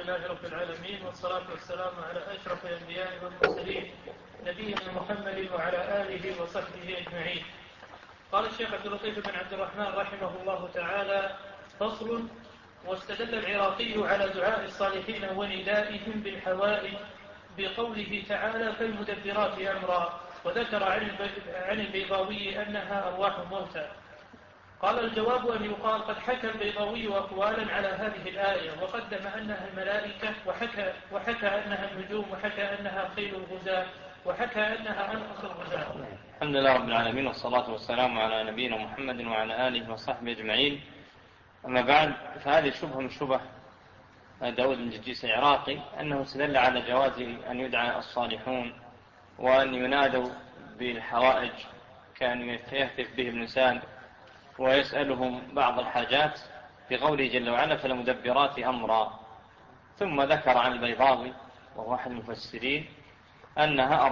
لله رب العالمين، والصلاة والسلام على أشرف الأنبياء والمرسلين نبينا محمد وعلى آله وصحبه أجمعين. قال الشيخ عبد اللطيف بن عبد الرحمن رحمه الله تعالى: فصل. واستدل العراقي على دعاء الصالحين وندائهم بالحوائج بقوله تعالى: فالمدبرات أمرا، وذكر عن البيضاوي أنها أرواح موتى. قال: الجواب أن يقال قد حكى البيضاوي أقوالا على هذه الآية، وقدم أنها الملائكة، وحكى أنها النجوم، وحكى أنها خيل الغزاة، وحكى أنها أنقص الغزاة. الحمد لله رب العالمين، والصلاة والسلام على نبينا محمد وعلى آله وصحبه أجمعين. أما بعد، فهذه شبهة من شبه داود بن جرجيس العراقي، أنه استدل على جواز أن يدعى الصالحون وأن ينادوا بالحوائج كان يهتف به الإنسان ويسألهم بعض الحاجات بقوله جل وعلا: فالمدبرات أمرا. ثم ذكر عن البيضاوي وهو أحد المفسرين أنها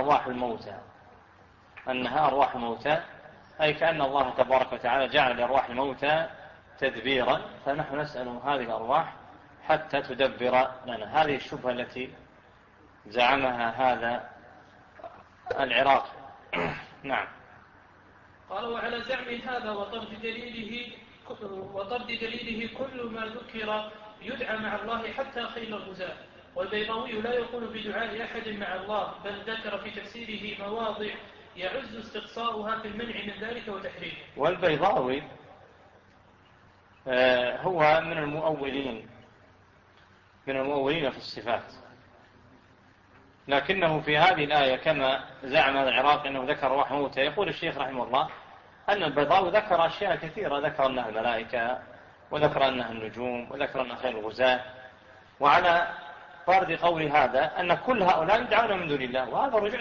أرواح الموتى، أي كأن الله تبارك وتعالى جعل لأرواح الموتى تدبيرا، فنحن نسأل هذه الأرواح حتى تدبر لنا. هذه الشبهة التي زعمها هذا العراقي. نعم. قال: وعلى زعم هذا وطرد دليله كل ما ذكر يدعى مع الله حتى خيل الغزاة. والبيضاوي لا يقول بدعاء أحد مع الله، بل ذكر في تفسيره مواضع يعز استقصاؤها في المنع من ذلك وتحريمه. والبيضاوي هو من المؤولين في الصفات، لكنه في هذه الآية كما زعم العراقي أنه ذكر أرواح موتى، يقول الشيخ رحمه الله أن البيضاوي ذكر أشياء كثيرة، ذكر أنها الملائكة، وذكر أنها النجوم، وذكر أنها خيل الغزاة. وعلى فرض قول هذا أن كل هؤلاء يدعون من دون الله، وهذا رجوع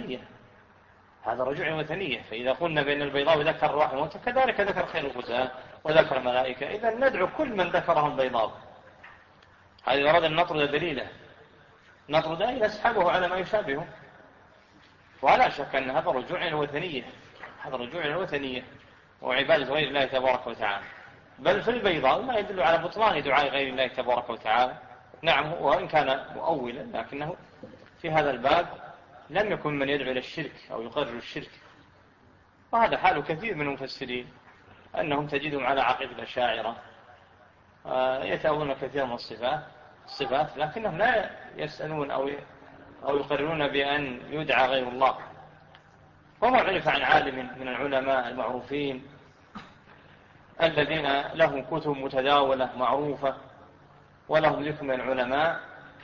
إلى الوثنية. فإذا قلنا بأن البيضاوي ذكر أرواح موتى، كذلك ذكر خيل الغزاة وذكر الملائكة، إذا ندعو كل من ذكره البيضاوي. هذا أراد أن نطرد دليله، نطرد أي نسحبه على ما يشابهه، ولا شك أن هذا رجوع إلى الوثنية وعبادة غير الله تبارك وتعالى. بل في البيضاء ما يدل على بطلان دعاء غير الله تبارك وتعالى. نعم، وإن كان مؤولا، لكنه في هذا الباب لم يكن من يدعو إلى الشرك أو يقرر الشرك. وهذا حال كثير من المفسرين، أنهم تجدهم على عقيدة الأشاعرة يتأولون كثيرا من الصفات، لكنهم لا يسألون أو يقررون بأن يدعى غير الله. وما عرف عن عالم من العلماء المعروفين الذين لهم كتب متداولة معروفة ولهم ذكر من العلماء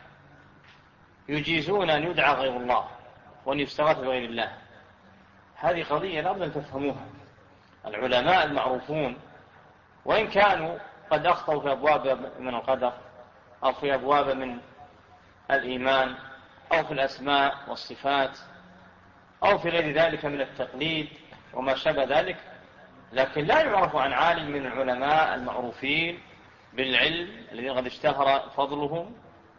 يجيزون أن يدعى غير الله وأن يستغاث بغير الله. هذه قضية لابد أن تفهموها. العلماء المعروفون وإن كانوا قد أخطأوا في أبواب من القدر أو في أبواب من الإيمان أو في الأسماء والصفات أو في غير ذلك من التقليد وما شابه ذلك، لكن لا يعرف عن عالم من العلماء المعروفين بالعلم الذين قد اشتهر فضلهم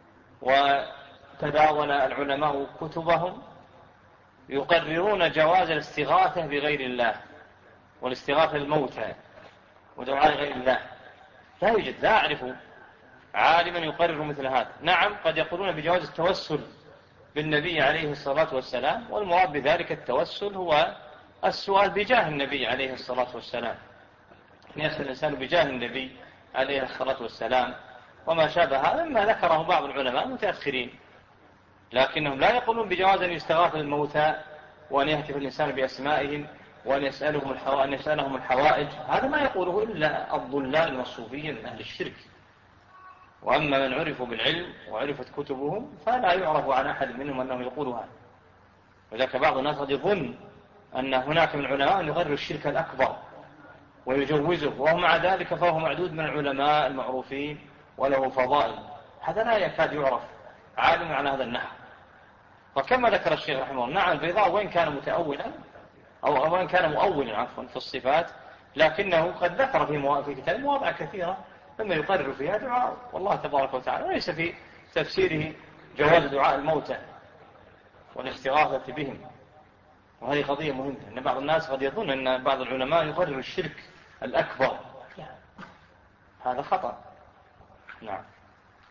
وتداول العلماء كتبهم يقررون جواز الاستغاثة بغير الله والاستغاثة الموتى ودعاء غير الله. لا يوجد، لا أعرف عالما يقرر مثل هذا. نعم، قد يقولون بجواز التوسل بالنبي عليه الصلاة والسلام، والمراد بذلك التوسل هو السؤال بجاه النبي عليه الصلاة والسلام، يسأل الإنسان بجاه النبي عليه الصلاة والسلام وما شابه هذا مما ذكره بعض العلماء المتأخرين. لكنهم لا يقولون بجواز أن يستغاث الموتى وأن يهتف الإنسان بأسمائهم وأن يسألهم الحوائج. هذا ما يقوله إلا الضلال والصوفيين من أهل الشرك. وأما من عرفوا بالعلم وعرفت كتبهم فلا يعرف عن أحد منهم أنه يقول هذا. وذلك بعض الناس قد يظن أن هناك من العلماء يقرر الشرك الأكبر ويجوزه، وهو مع ذلك فهو معدود من العلماء المعروفين وله فضائل. هذا لا يكاد يعرف عالم على هذا النحو. وكما ذكر الشيخ رحمه الله، نعم البيضاء وإن كان متأولا أو وإن كان مؤولا في الصفات، لكنه قد ذكر في كتاب مواضع كثيرة مما يقرر فيها دعاء والله تبارك وتعالى، وليس في تفسيره جواز دعاء الموتى والاستغاثة بهم. وهذه قضية مهمة، أن بعض الناس قد يظن أن بعض العلماء يقرر الشرك الأكبر. هذا خطأ. نعم.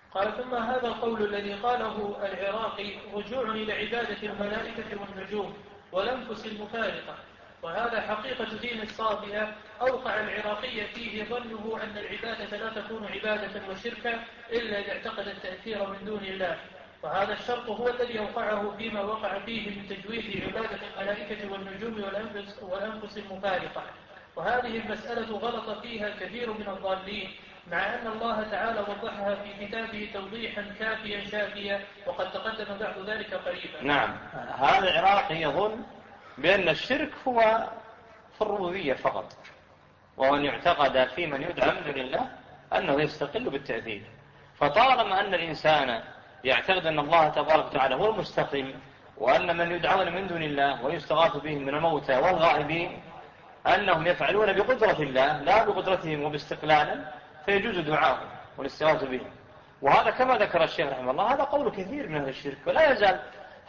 قال ثم هذا القول الذي قاله العراقي رجوع إلى عبادة الملائكة والنجوم والأنفس المفارقة، وهذا حقيقة دين الصابئة أوقع العراقي فيه ظنه أن العبادة لا تكون عبادة وشركا إلا إذا اعتقد التأثير من دون الله، وهذا الشرط هو الذي أوقعه فيما وقع فيه من تجويد عبادة الملائكة والنجوم والأنفس المفارقة. وهذه المسألة غلط فيها كثير من الضالين، مع أن الله تعالى وضحها في كتابه توضيحا كافيا شافيا، وقد تقدم بعد ذلك قريبا. نعم، هذا العراقي يظن بأن الشرك هو في الربوبية فقط، وأن يعتقد في من يدعى من دون الله أنه يستقل بالتأثير. فطالما أن الإنسان يعتقد أن الله تبارك وتعالى هو المستقل، وأن من يدعون من دون الله ويستغاث بهم من الموتى والغائبين أنهم يفعلون بقدرة الله لا بقدرتهم وباستقلالا، فيجوز دعاءهم والاستغاثة بهم. وهذا كما ذكر الشيخ رحمه الله هذا قول كثير من أهل الشرك، ولا يزال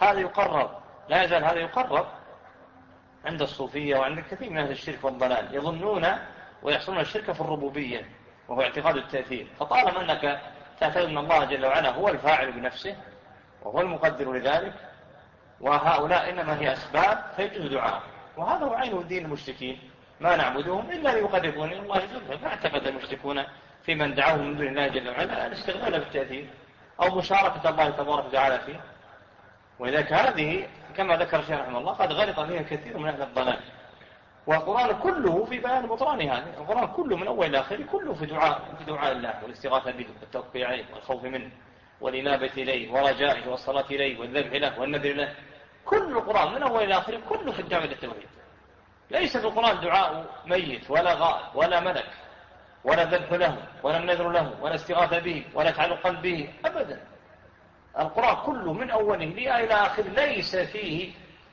هذا يقرر عند الصوفية وعند كثير من أهل الشرك والضلال، يظنون ويحصلون الشرك في الربوبية وهو اعتقاد التأثير. فطالما أنك تعتقد أن الله جل وعلا هو الفاعل بنفسه وهو المقدر لذلك، وهؤلاء إنما هي أسباب، فيجوز دعاء. وهذا هو عين دين المشركين، ما نعبدهم إلا ليقربون إلى الله زلفى. ما اعتقد المشركون في من دعوهم من دون الله جل وعلا الاستغلال بالتأثير أو مشاركة الله تبارك وتعالى فيه. ولذلك هذه كما ذكر الشيخ رحمه الله قد غلط فيها كثير من أهل الضلال. والقرآن كله في بيان بطلان هذا، القرآن كله من أول إلى آخر كله في دعاء الله والاستغاثة به والتوكل عليه والخوف منه والإنابة إليه ورجائه والصلاة إليه والذبح له والنذر له. كل القرآن من أول إلى آخر كله في الدعوة إلى التوحيد. ليس في القرآن دعاء ميت ولا غائب ولا ملك ولا ذبح له ولا النذر له ولا استغاثة به ولا تعلق به أبدا. القرآن كله من أوله إلى آخر ليس فيه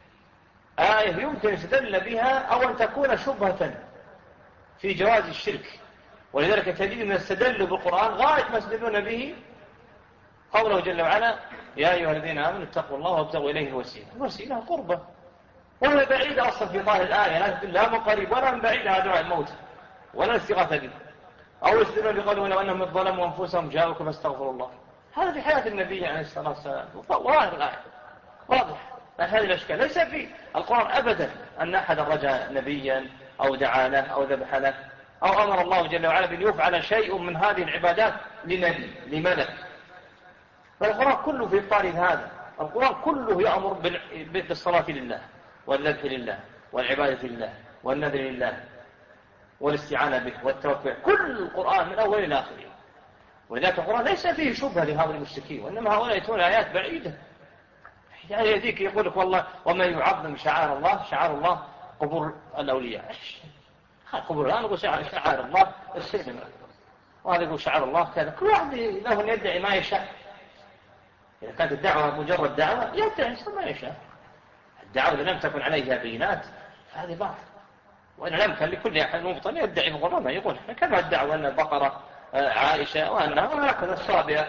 آية يمكن يستدل بها أو أن تكون شبهة في جواز الشرك. ولذلك تجد من استدلوا بالقرآن غاية ما يستدلون به قوله جل وعلا يا أيها الذين آمنوا اتقوا الله وابتغوا إليه الوسيلة. الوسيلة قربة، وهي بعيدة أصلا في ظاهر الآية، لا من قريب ولا من بعيد على دعاء الموت ولا الاستغاثة به. أو يستدلون بقوله لو أنهم ظلموا أنفسهم جاءوكم فاستغفروا الله. هذا في حياة النبي عليه الصلاة والسلام ظاهر الآية واضح. هذه الأشكال ليس في القرآن أبدا أن أحد رجع نبيا أو دعا له أو ذبح له أو أمر الله جل وعلا بأن يفعل شيء من هذه العبادات لنبي لملك. فالقرآن كله في إطار هذا. القرآن كله يأمر بالصلاة لله والذبح لله والعبادة لله والنذر لله والاستعانة به والتوكل. كل القرآن من أول إلى آخره. ولذلك القرآن ليس فيه شبهة لهؤلاء المشركين، وإنما هؤلاء يتون آيات بعيدة. يعني يديك يقول لك والله وما يعظم شعائر الله قبور الأولياء. قبور الآن يقول شعائر الله السينما، وهذا يقول شعائر الله كذا. كل واحد له أن يدعي ما يشاء. إذا كانت الدعوة مجرد دعوة يدعي ما يشاء. الدعوة إذا لم تكن عليها بينات فهذه باطل. وإن لم كان لكل أحد مبطل يدعي بقرآن ما يقول. كما الدعوة أن البقرة عائشة وأنها هكذا الصابئة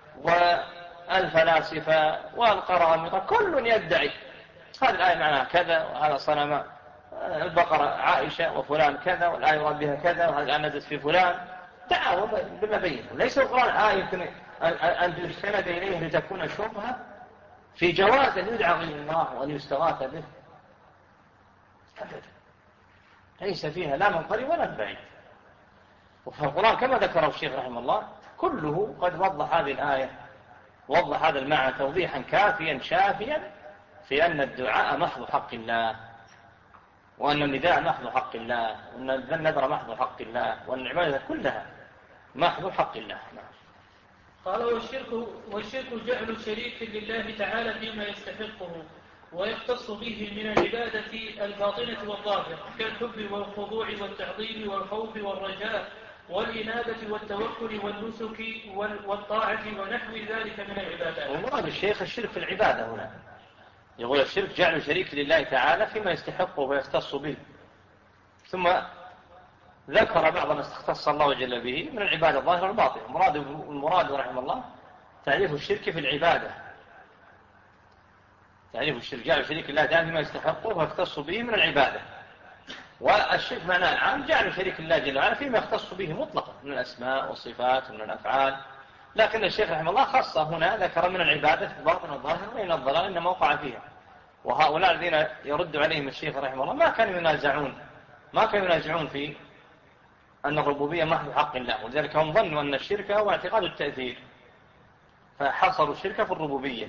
والفلاسفة والقرامطة كل يدعي هذه الآية معناها كذا وهذا صنم البقرة عائشة وفلان كذا والآية يراد بها كذا وهذه الآية نزلت في فلان. دعوة بما بينه. ليس القرآن آية يمكن أن تستند إليه لتكون شبهة في جواز أن يدعى غير الله وأن يستغاث به. ليس فيها لا من قريب ولا من بعيد. وفي القرآن كما ذكره الشيخ رحمه الله كله قد وضح هذه الآية، وضح هذا المعنى توضيحا كافيا شافيا في أن الدعاء محض حق الله، وأن النداء محض حق الله، وأن النذر محض حق الله، وأن العبادة كلها محض حق الله. قال والشرك جعل الشريك لله تعالى فيما يستحقه ويختص به من العبادة الباطنة والظاهرة كالحب والخضوع والتعظيم والخوف والرجاء والإنابة والتوكل والنسك والطاعة ونحو ذلك من العبادات. ومراد الشيخ الشرك في العبادة هنا، يقول الشرك جعل شريك لله تعالى فيما يستحقه ويختص به، ثم ذكر بعض ما اختص الله جل به من العبادة الظاهرة والباطنة. المراد رحمه الله تعريف الشرك في العبادة، تعريف الشرك جعل شريك الله تعالى فيما يستحقه ويختص به من العبادة. والشرك معناه العام جعل شريك الله جل وعلا فيما يختص به مطلقا من الأسماء والصفات ومن الأفعال لكن الشيخ رحمه الله خص هنا ذكر من العبادة في الباطن والظاهر وإن الضلال إنما وقع فيها. وهؤلاء الذين يرد عليهم الشيخ رحمه الله ما كانوا ينازعون في أن الربوبية محض حق الله، ولذلك هم ظنوا أن الشرك هو اعتقاد التأثير، فحصروا الشرك في الربوبية.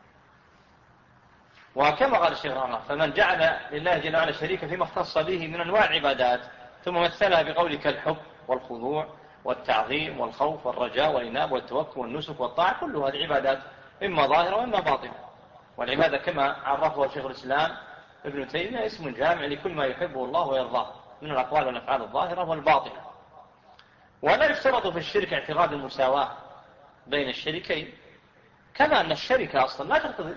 وكما قال الشيخ رحمه الله: فمن جعل لله جل وعلا شريكا فيما اختص به من أنواع العبادات ثم مثلها بقول كالحب والخضوع والتعظيم والخوف والرجاء والإنابة والتوكل والنسك والطاعة، كل هذه عبادات إما ظاهرة وإما باطنة. والعبادة كما عرفه شيخ الإسلام ابن تيمية اسم جامع لكل ما يحبه الله ويرضاه من الأقوال والأفعال الظاهرة والباطنة. ولا يشترط في الشرك اعتقاد المساواة بين الشريكين، كما أن الشركة أصلا لا تقتضي،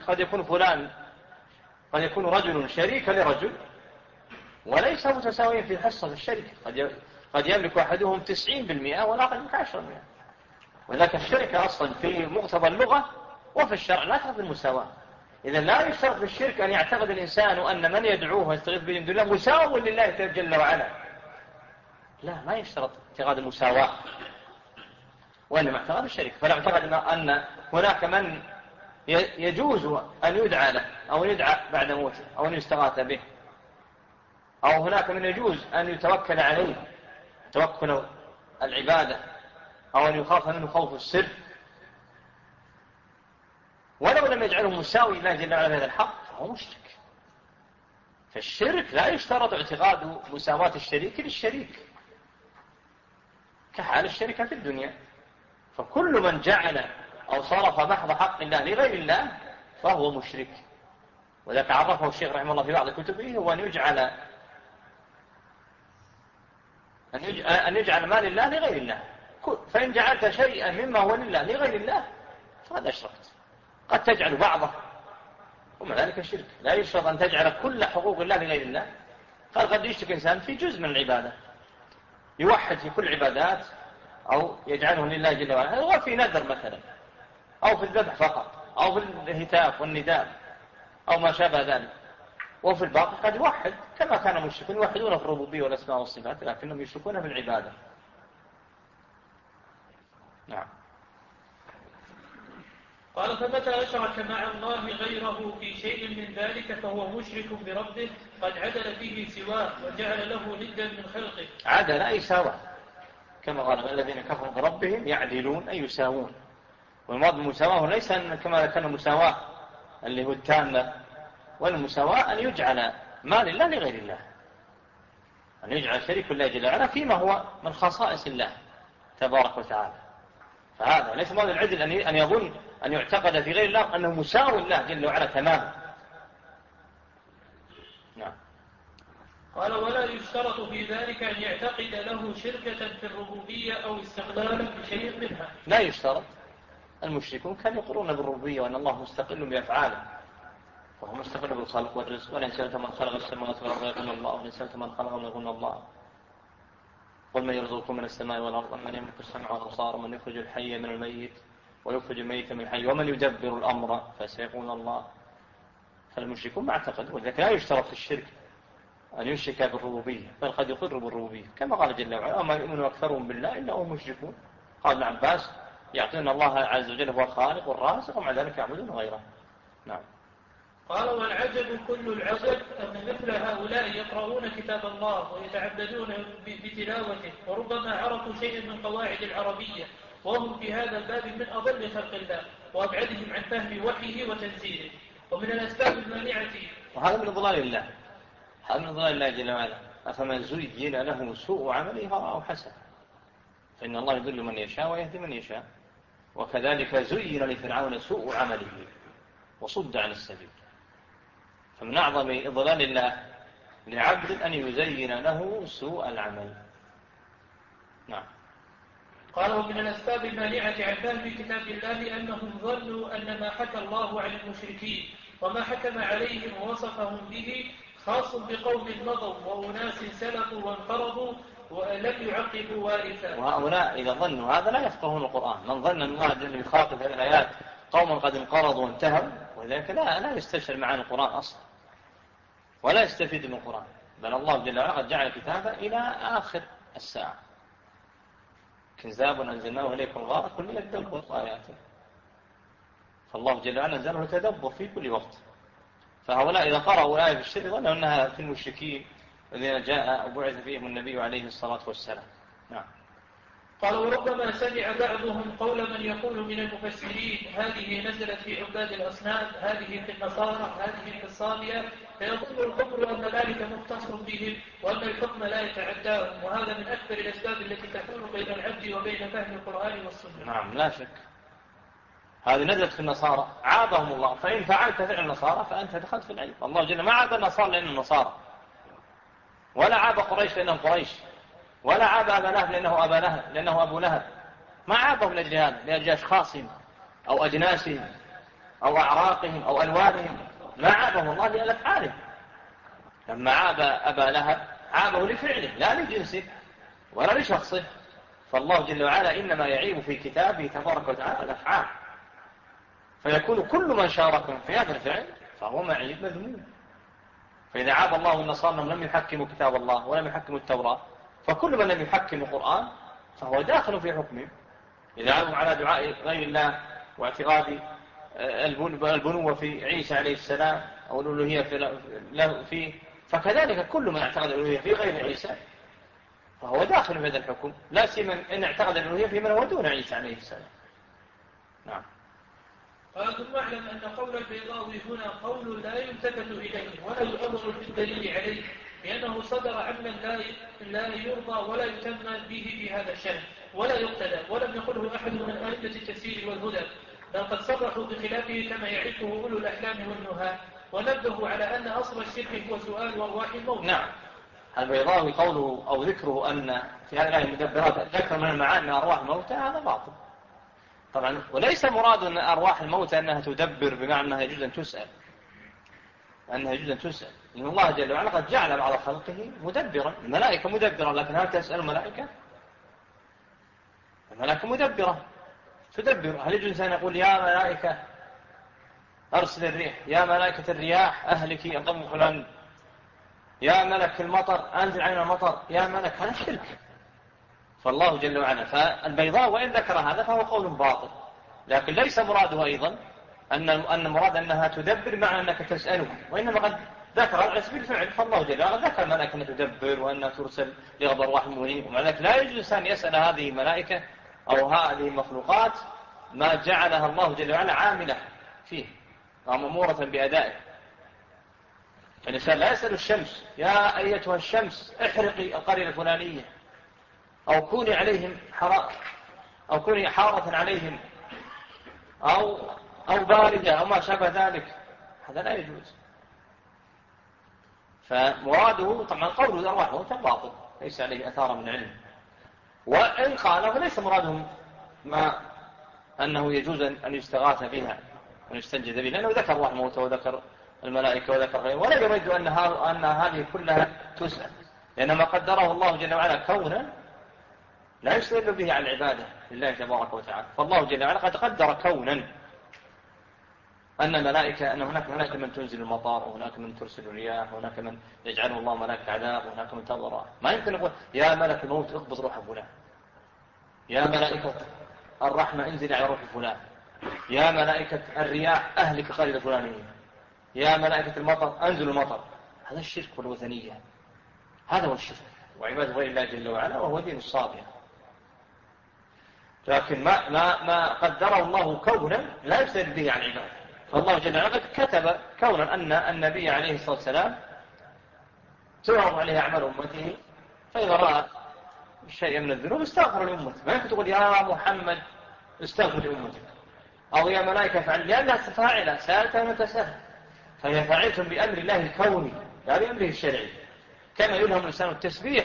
قد يكون رجل شريك لرجل وليس متساويين في الحصة في الشركة، قد يملك أحدهم 90% والآخر يملك 10%. ولكن الشركة أصلا في مقتضى اللغة وفي الشرع لا تقتضي المساواة. إذا لا يشترط في الشرك أن يعتقد الإنسان أن من يدعوه ويستغيث به من دون الله مساو لله جل وعلا. لا، ما يشترط اعتقاد المساواة، وإنما اعتقاد الشرك. فلا اعتقد أن هناك من يجوز أن يدعى له أو يدعى بعد موته أو أن يستغاث به، أو هناك من يجوز أن يتوكل عليه توكل العبادة، أو أن يخاف منه خوف السر، ولو لم يجعله مساوي الله جل وعلا هذا الحق فهو مشرك. فالشرك لا يشترط اعتقاد مساواة الشريك للشريك كحال الشركة في الدنيا. فكل من جعل أو صرف محض حق الله لغير الله فهو مشرك. وذلك عرفه الشيخ رحمه الله في بعض كتبه هو أن يجعل ما لله لغير الله. فإن جعلت شيئا مما هو لله لغير الله فقد أشركت. قد تجعل بعضه، ومع ذلك الشرك لا يشرط أن تجعل كل حقوق الله لغير الله. قد يشرك إنسان في جزء من العبادة، يوحد في كل العبادات أو يجعله لله جل وعلا، هو في نذر مثلا، أو في الذبح فقط، أو في الهتاف والنداء أو ما شابه ذلك. وفي الباقي قد يوحد كما كان المشركون يوحدون في الربوبية والأسماء والصفات، لكنهم يشركون في العبادة. نعم. قال: فمتى أشرك مع الله غيره في شيء من ذلك فهو مشرك بربه قد عدل فيه سواه وجعل له ندا من خلقه. عدل أي ساوى، كما قال الذين كفروا بربهم يعدلون أي يساوون. والمراد بالمساواة ليس كما ذكرنا المساواة اللي هو التامة، والمساواة أن يجعل ما لله لغير الله، أن يجعل شريك الله جل وعلا فيما هو من خصائص الله تبارك وتعالى. فهذا ليس مراد العدل أن يظن أن يعتقد في غير الله أنه مساوي الله جل وعلا تماما. نعم. قال: ولا يشترط في ذلك أن يعتقد له شركة في الربوبية أو استقلالا بشيء منها. لا يشترط. المشركون كانوا يقرون بالربوبية وأن الله مستقل بأفعاله، وهو مستقل بالخلق والرزق. ولئن سألت من خلق السماوات والأرض يقول الله، ولئن سألت من خلقهم يقول الله. قل من يرزقكم من السماء والأرض، من يملك السمع والأبصار، ومن يخرج الحي من الميت ويخرج الميت من الحي، ومن يدبر الأمر فسيقولون الله. فالمشركون ما اعتقدوا. ولذلك لا يشترط في الشرك أن يشرك بالربوبية، بل قد يقر بالربوبية كما قال جل وعلا: وما يؤمن أكثرهم بالله إلا هم مشركون. قال ابن عباس: يعطون الله عز وجل هو الخالق والرازق ومع ذلك يعبدون غيره. نعم. قال: والعجب كل العجب أن مثل هؤلاء يقرؤون كتاب الله ويتعبدون بتلاوته، وربما عرفوا شيئا من قواعد العربية، وهم في هذا الباب من أضل خلق الله وأبعدهم عن فهم وحيه وتنزيله. ومن الأسباب المانعة، وهذا من ضلال الله، هذا من ضلال الله جل وعلا. أفمن زين له سوء عمله فرآه حسنا، فإن الله يضل من يشاء ويهدي من يشاء. وكذلك زين لفرعون سوء عمله وصد عن السبيل. فمن أعظم إضلال الله لعبد أن يزين له سوء العمل. نعم. قال: ومن الأسباب المانعة عن فهم كتاب الله أنهم ظنوا أن ما حكى الله عن المشركين وما حكم عليهم ووصفهم به خاص بقوم مضوا وأناس سلفوا وانقرضوا ولم يعقبوا وارثا. وهؤلاء إذا ظنوا هذا لا يفقهون القرآن. من ظن أن الله جل يخاطب هذه الآيات قوما قد انقرضوا وانتهوا، وذلك لا يستشعر معاني القرآن أصلا ولا يستفيد من القرآن. بل الله جل وعلا قد جعل كتابه إلى آخر الساعة. كتاب أنزلناه إليكم مبارك ليدبروا آياته. فالله جل وعلا أنزله لتدبر في كل وقت. فهؤلاء إذا قرأوا آية في الشرك ظنوا أنها في المشركين الذين جاء وبعث فيهم النبي عليه الصلاة والسلام. نعم. قال وربما سمع بعضهم قول من يقول من المفسرين هذه نزلت في عباد الأصنام، هذه في النصارى، هذه في الصابية، فيظن الكفر أن ذلك مختص بهم وأن الحكم لا يتعداهم، وهذا من أكثر الأسباب التي تحول بين العبد وبين فهم القرآن والسنة. نعم لا شك. هذه نزلت في النصارى عابهم الله، فإن فعلت فعل النصارى فأنت دخلت في العيب. الله جل ما عاب النصارى لأنهم نصارى، ولا عاب قريش لأنهم قريش، ولا عاب أبا لهب لأنه أبو لهب. ما عابهم لأجل هذا، لأجل أشخاصهم أو أجناسهم أو أعراقهم أو ألوانهم. ما عابهم الله لأجل أفعالهم. لما عاب أبا لهب عابه لفعله لا لجنسه ولا لشخصه. فالله جل وعلا إنما يعيب في كتابه تبارك وتعالى الأفعال، فيكون كل من شاركهم في هذا الفعل فهو معيب مذموم. فإذا عاب الله النصارى أنهم لم يحكموا كتاب الله ولم يحكموا التوراة، فكل من لم يحكم القرآن فهو داخل في حكمه. إذا عابوا على دعاء غير الله واعتقاد البنوة في عيسى عليه السلام أو الألوهية فيه، فكذلك كل من اعتقد الألوهية في غير عيسى فهو داخل في هذا الحكم، لا سيما إن اعتقد الألوهية في من هو دون عيسى عليه السلام. نعم. ثم اعلم أن قول البيضاوي هنا قول لا يلتفت إليه ولا يؤمر بالدليل عليه، لأنه صدر عمن لا يرضى ولا يتم به بهذا الشأن ولا يقتدى، ولم يقله أحد من أئمة التفسير والهدى، بل قد صرحوا بخلافه كما يعرفه أولو الأحلام والنهى، ونبهوا على أن أصل الشرك هو سؤال أرواح الموت. نعم. البيضاوي قوله أو ذكره أن في هذه الآية المدبرات ذكر من المعاني أرواح الموتى، هذا باطل طبعا. وليس مراد أن أرواح الموتى أنها تدبر بمعنى أنها يجوز أن تسأل، لأن الله جل وعلا قد جعل بعض خلقه مدبرا. الملائكة مدبرة، لكن هل تسأل الملائكة؟ الملائكة مدبرة تدبر. هل يجوز أن يقول يا ملائكة أرسل الريح، يا ملائكة الرياح أهلكي أطم فلان، يا ملك المطر أنزل علينا المطر، يا ملك؟ هذا الشرك. فالله جل وعلا، فالبيضاء وإن ذكر هذا فهو قول باطل، لكن ليس مراده أيضا أن مراد أنها تدبر معنى أنك تسأله، وإنما قد ذكر على سبيل الفعل. فالله جل وعلا ذكر ملائكة أنها تدبر وأنها ترسل لغض أرواح المؤمنين، ومع ذلك لا يجوز أن يسأل هذه الملائكة أو هذه المخلوقات ما جعلها الله جل وعلا عاملة فيه ومأمورة بأدائه. الإنسان لا يسأل الشمس يا أيتها الشمس احرقي القرية الفلانية، أو كوني عليهم أو كوني حارة عليهم، أو باردة أو ما شابه ذلك. هذا لا يجوز. فمراده طبعا قوله الأرواح موتى باطل، ليس عليه أثار من علم. وإن قاله فليس مرادهم ما أنه يجوز أن يستغاث بها ويستنجد بها، لأنه ذكر أرواح موتى وذكر الملائكة وذكر غيره، ولا يريد أن هذه كلها تسأل، لأن ما قدره الله جل وعلا كونا لا يستدل به على العبادة لله تبارك وتعالى. فالله جل وعلا قد قدر كونا أن هناك ملائكة من تنزل المطار، وهناك من ترسل الرياح، وهناك من يجعله الله ملائكة عذاب، وهناك من تضرع. ما يمكن نقول يا ملك الموت اقبض روح فلان، يا ملائكة الرحمة انزل على روح فلان، يا ملائكة الرياح أهلك قرية الفلانية، يا ملائكة المطر أنزل المطر. هذا الشرك والوثنية، هذا هو الشرك وعبادة غير الله جل وعلا، وهو دين الصابئة. لكن ما قدره الله كونا لا يستدل به عن عباده. فالله جل وعلا قد كتب كونا أن النبي عليه الصلاة والسلام تعرض عليه أعمال أمته، فإذا رأى شيء من الذنوب استغفر لأمته. ما يمكن تقول يا محمد استغفر لأمتك، أو يا ملائكة فعل، لأنها فاعلة سألتها متسهل، فهي فاعلة بأمر الله الكوني لا بأمره الشرعي. كما يلهم الإنسان التسبيح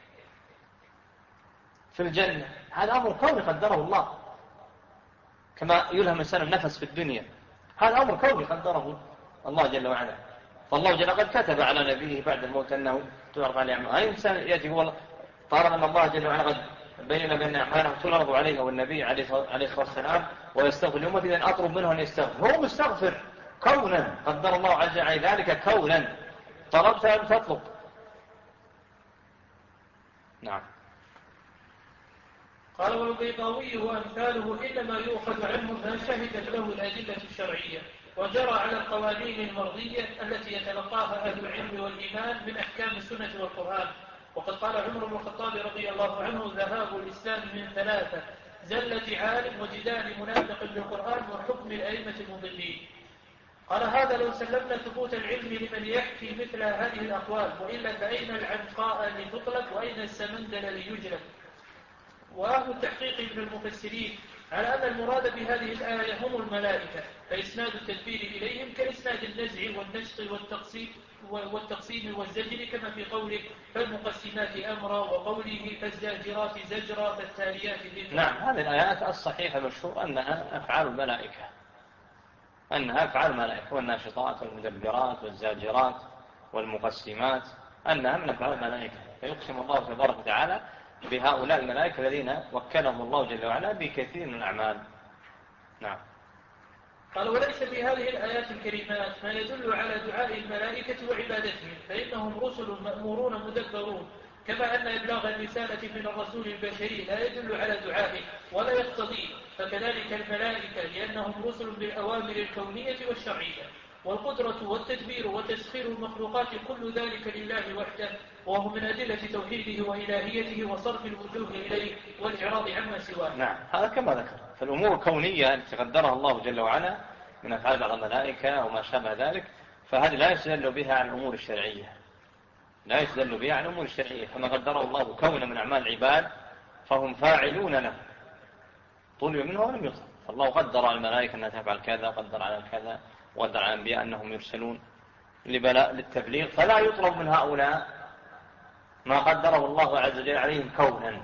في الجنة، هذا أمر كوني قدره الله، كما يلهم الإنسان النفس في الدنيا، هذا أمر كوني قدره الله جل وعلا. فالله جل وعلا قد كتب على نبيه بعد الموت أنه تعرض عليه أعماله. أي إنسان يأتي يقول طالما أن الله جل وعلا قد بين بأن أعماله تعرض عليه والنبي عليه الصلاة والسلام ويستغفر لأمته، إذن أطلب منه أن يستغفر. هو مستغفر كونا، قدر الله عز وجل ذلك كونا، طلبت أن تطلب. نعم. قال والبيضاوي وأمثاله إنما يؤخذ عنه ما شهدت له الأدلة الشرعية وجرى على القوانين المرضية التي يتلقاها أهل العلم والإيمان من أحكام السنة والقرآن. وقد قال عمر بن الخطاب رضي الله عنه ذهاب الإسلام من ثلاثة: زلة عالم وجدال منافق بالقرآن وحكم الأئمة المضلين. قال هذا لو سلمنا ثبوت العلم لمن يحكي مثل هذه الأقوال، وإلا فأين العنقاء لتطلق وأين السمندل ليجلب. وأهل التحقيق من المفسرين على أن المراد بهذه الآية هم الملائكة، فإسناد التدبير إليهم كإسناد النزع والنشط والتقسيم والزجر، كما في قوله فالمقسمات أمرا، وقوله فالزاجرات زجرا فالتاليات ذكرا. نعم، هذه الآيات الصحيحة المشهور أنها أفعال الملائكة، أنها أفعال الملائكة، والناشطات والمدبرات والزاجرات والمقسمات أنها من أفعال الملائكة. فيقسم الله تبارك وتعالى بهؤلاء الملائكة الذين وكلهم الله جل وعلا بكثير من الأعمال. نعم. قال وليس في هذه الآيات الكريمات ما يدل على دعاء الملائكة وعبادتهم، فإنهم رسل مأمورون مدبرون، كما أن إبلاغ الرسالة من الرسول البشري لا يدل على دعائه ولا يقتضيه، فكذلك الملائكة لأنهم رسل بالأوامر الكونية والشرعية. والقدرة والتدبير وتسخير المخلوقات كل ذلك لله وحده، وهو من أدلة توحيده وإلهيته وصرف الوجوه إليه والإعراض عما سواه. نعم، هذا كما ذكر. فالأمور الكونية التي قدرها الله جل وعلا من أفعال بعض الملائكة أو ما شابه ذلك، فهذه لا يستدل بها عن الأمور الشرعية، لا يستدل بها عن الأمور الشرعية. فما قدره الله كون من أعمال العباد فهم فاعلون له، طلب منه ولم يطلب. فالله قدر على الملائكة أنها تفعل كذا، قدر على كذا، وقدر على الأنبياء أنهم يرسلون للتبليغ، فلا يطلب من هؤلاء ما قدره الله عز وجل عليهم كونا.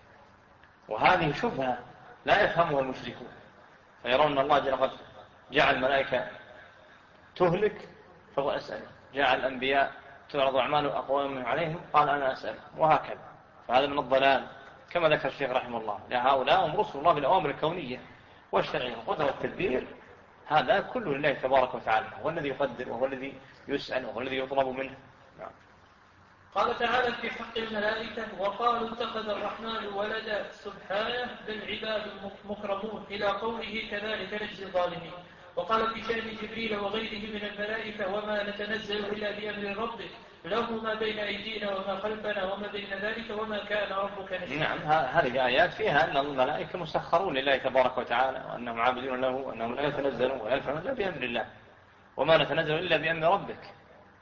وهذه شبهة لا يفهمها المشركون، فيرون أن الله جل وعلا جعل الملائكة تهلك فهو أسأل، جعل الأنبياء تعرض أعمال أقوامهم عليهم قال أنا أسأل، وهكذا. فهذا من الضلال كما ذكر الشيخ رحمه الله. هؤلاء هم رسل الله بالأوامر الكونية والشرعية، القدرة والتدبير هذا كله لله تبارك وتعالى، هو الذي يقدر وهو الذي يسأل وهو الذي يطلب منه. قال تعالى في حق الملائكة وقالوا اتخذ الرحمن ولدا سبحانه بل عباد مكرمون إلى قوله كذلك نجزي الظالمين. وقال في شأن جبريل وغيره من الملائكة وما نتنزل إلا بأمر ربك له ما بين أيدينا وما خلفنا وما بين ذلك وما كان ربك نسيا. نعم، هذه آيات فيها أن الملائكة مسخرون لله تبارك وتعالى، وأنهم عابدون له، وأنهم لا يتنزلون ولا يفعلون إلا بأمر الله، وما نتنزل إلا بأمر ربك،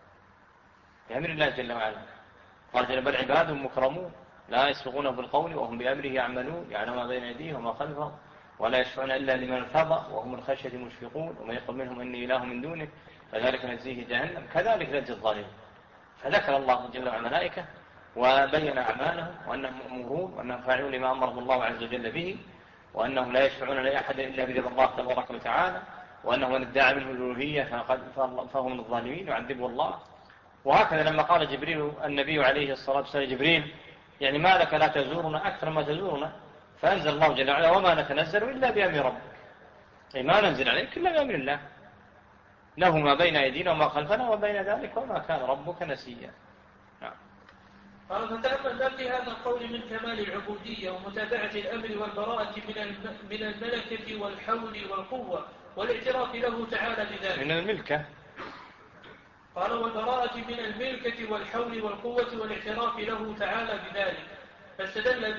بأمر الله جل وعلا. قال جل بل عباد مكرمون لا يسبقونه بالقول وهم بأمره يعملون، يعلم ما بين أيديهم وما خلفهم ولا يشفعون إلا لمن ارتضى وهم من خشية مشفقون ومن يقل منهم إني إله من دونه فذلك نجزيه جهنم كذلك نجزي الظالمين. فذكر الله جل وعلا الملائكة وبين أعمالهم وأنهم مأمورون وأنهم فاعلون لما أمرهم الله عز وجل به، وأنهم لا يشفعون لأحد إلا برضا الله تبارك وتعالى، وأنه من ادعى منه الألوهية فهو من الظالمين يعذبه الله. وهكذا لما قال جبريل النبي عليه الصلاة والسلام جبريل يعني ما لك لا تزورنا أكثر ما تزورنا، فأنزل الله جل وعلا وما نتنزل إلا بأمر ربك، أي ما ننزل عليك إلا بأمر الله له ما بين أيدينا وما خلفنا وبين ذلك وما كان ربك نسيا. نعم. قال فتأمل في هذا القول من كمال العبودية ومتابعة الأمر والبراءة من الملكة والحول والقوة والاعتراف له تعالى بذلك. من الملكة. قال والبراءة من الملكة والحول والقوة والاعتراف له تعالى بذلك، فاستدل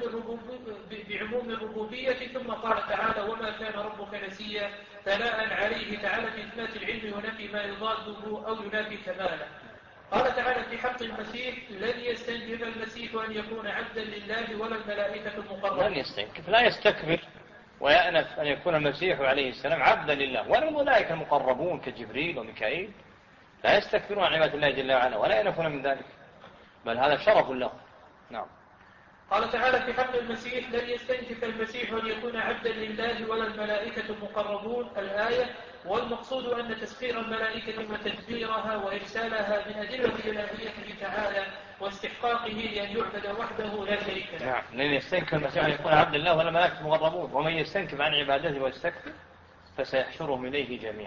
بعموم الربوبية ثم قال تعالى وما كان ربك نسيا ثناء عليه تعالى في إثبات العلم ونفي ما يضاده أو ينافي كماله. قال تعالى في حق المسيح لن يستنكف المسيح أن يكون عبدا لله ولا الملائكة المقربون. لن يستنكف، لا يستكبر ويأنف أن يكون المسيح عليه السلام عبدا لله ولا الملائكة المقربون كجبريل وميكائيل، لا يستكبرون عن عبادة الله جل وعلا ولا ينفون من ذلك، بل هذا شرف له. نعم. قال تعالى في حق المسيح لن يستنكف المسيح أن يكون عبدا لله ولا الملائكة المقربون الآية. والمقصود أن تسخير الملائكة وتدبيرها وإرسالها من أدلة إلهيته تعالى واستحقاقه لأن يعبد وحده لا شريك له. نعم، لن يستنكف المسيح أن يكون عبدا لله ولا الملائكة المقربون، ومن يستنكف عن عبادته ويستكبر فسيحشرهم إليه جميعا.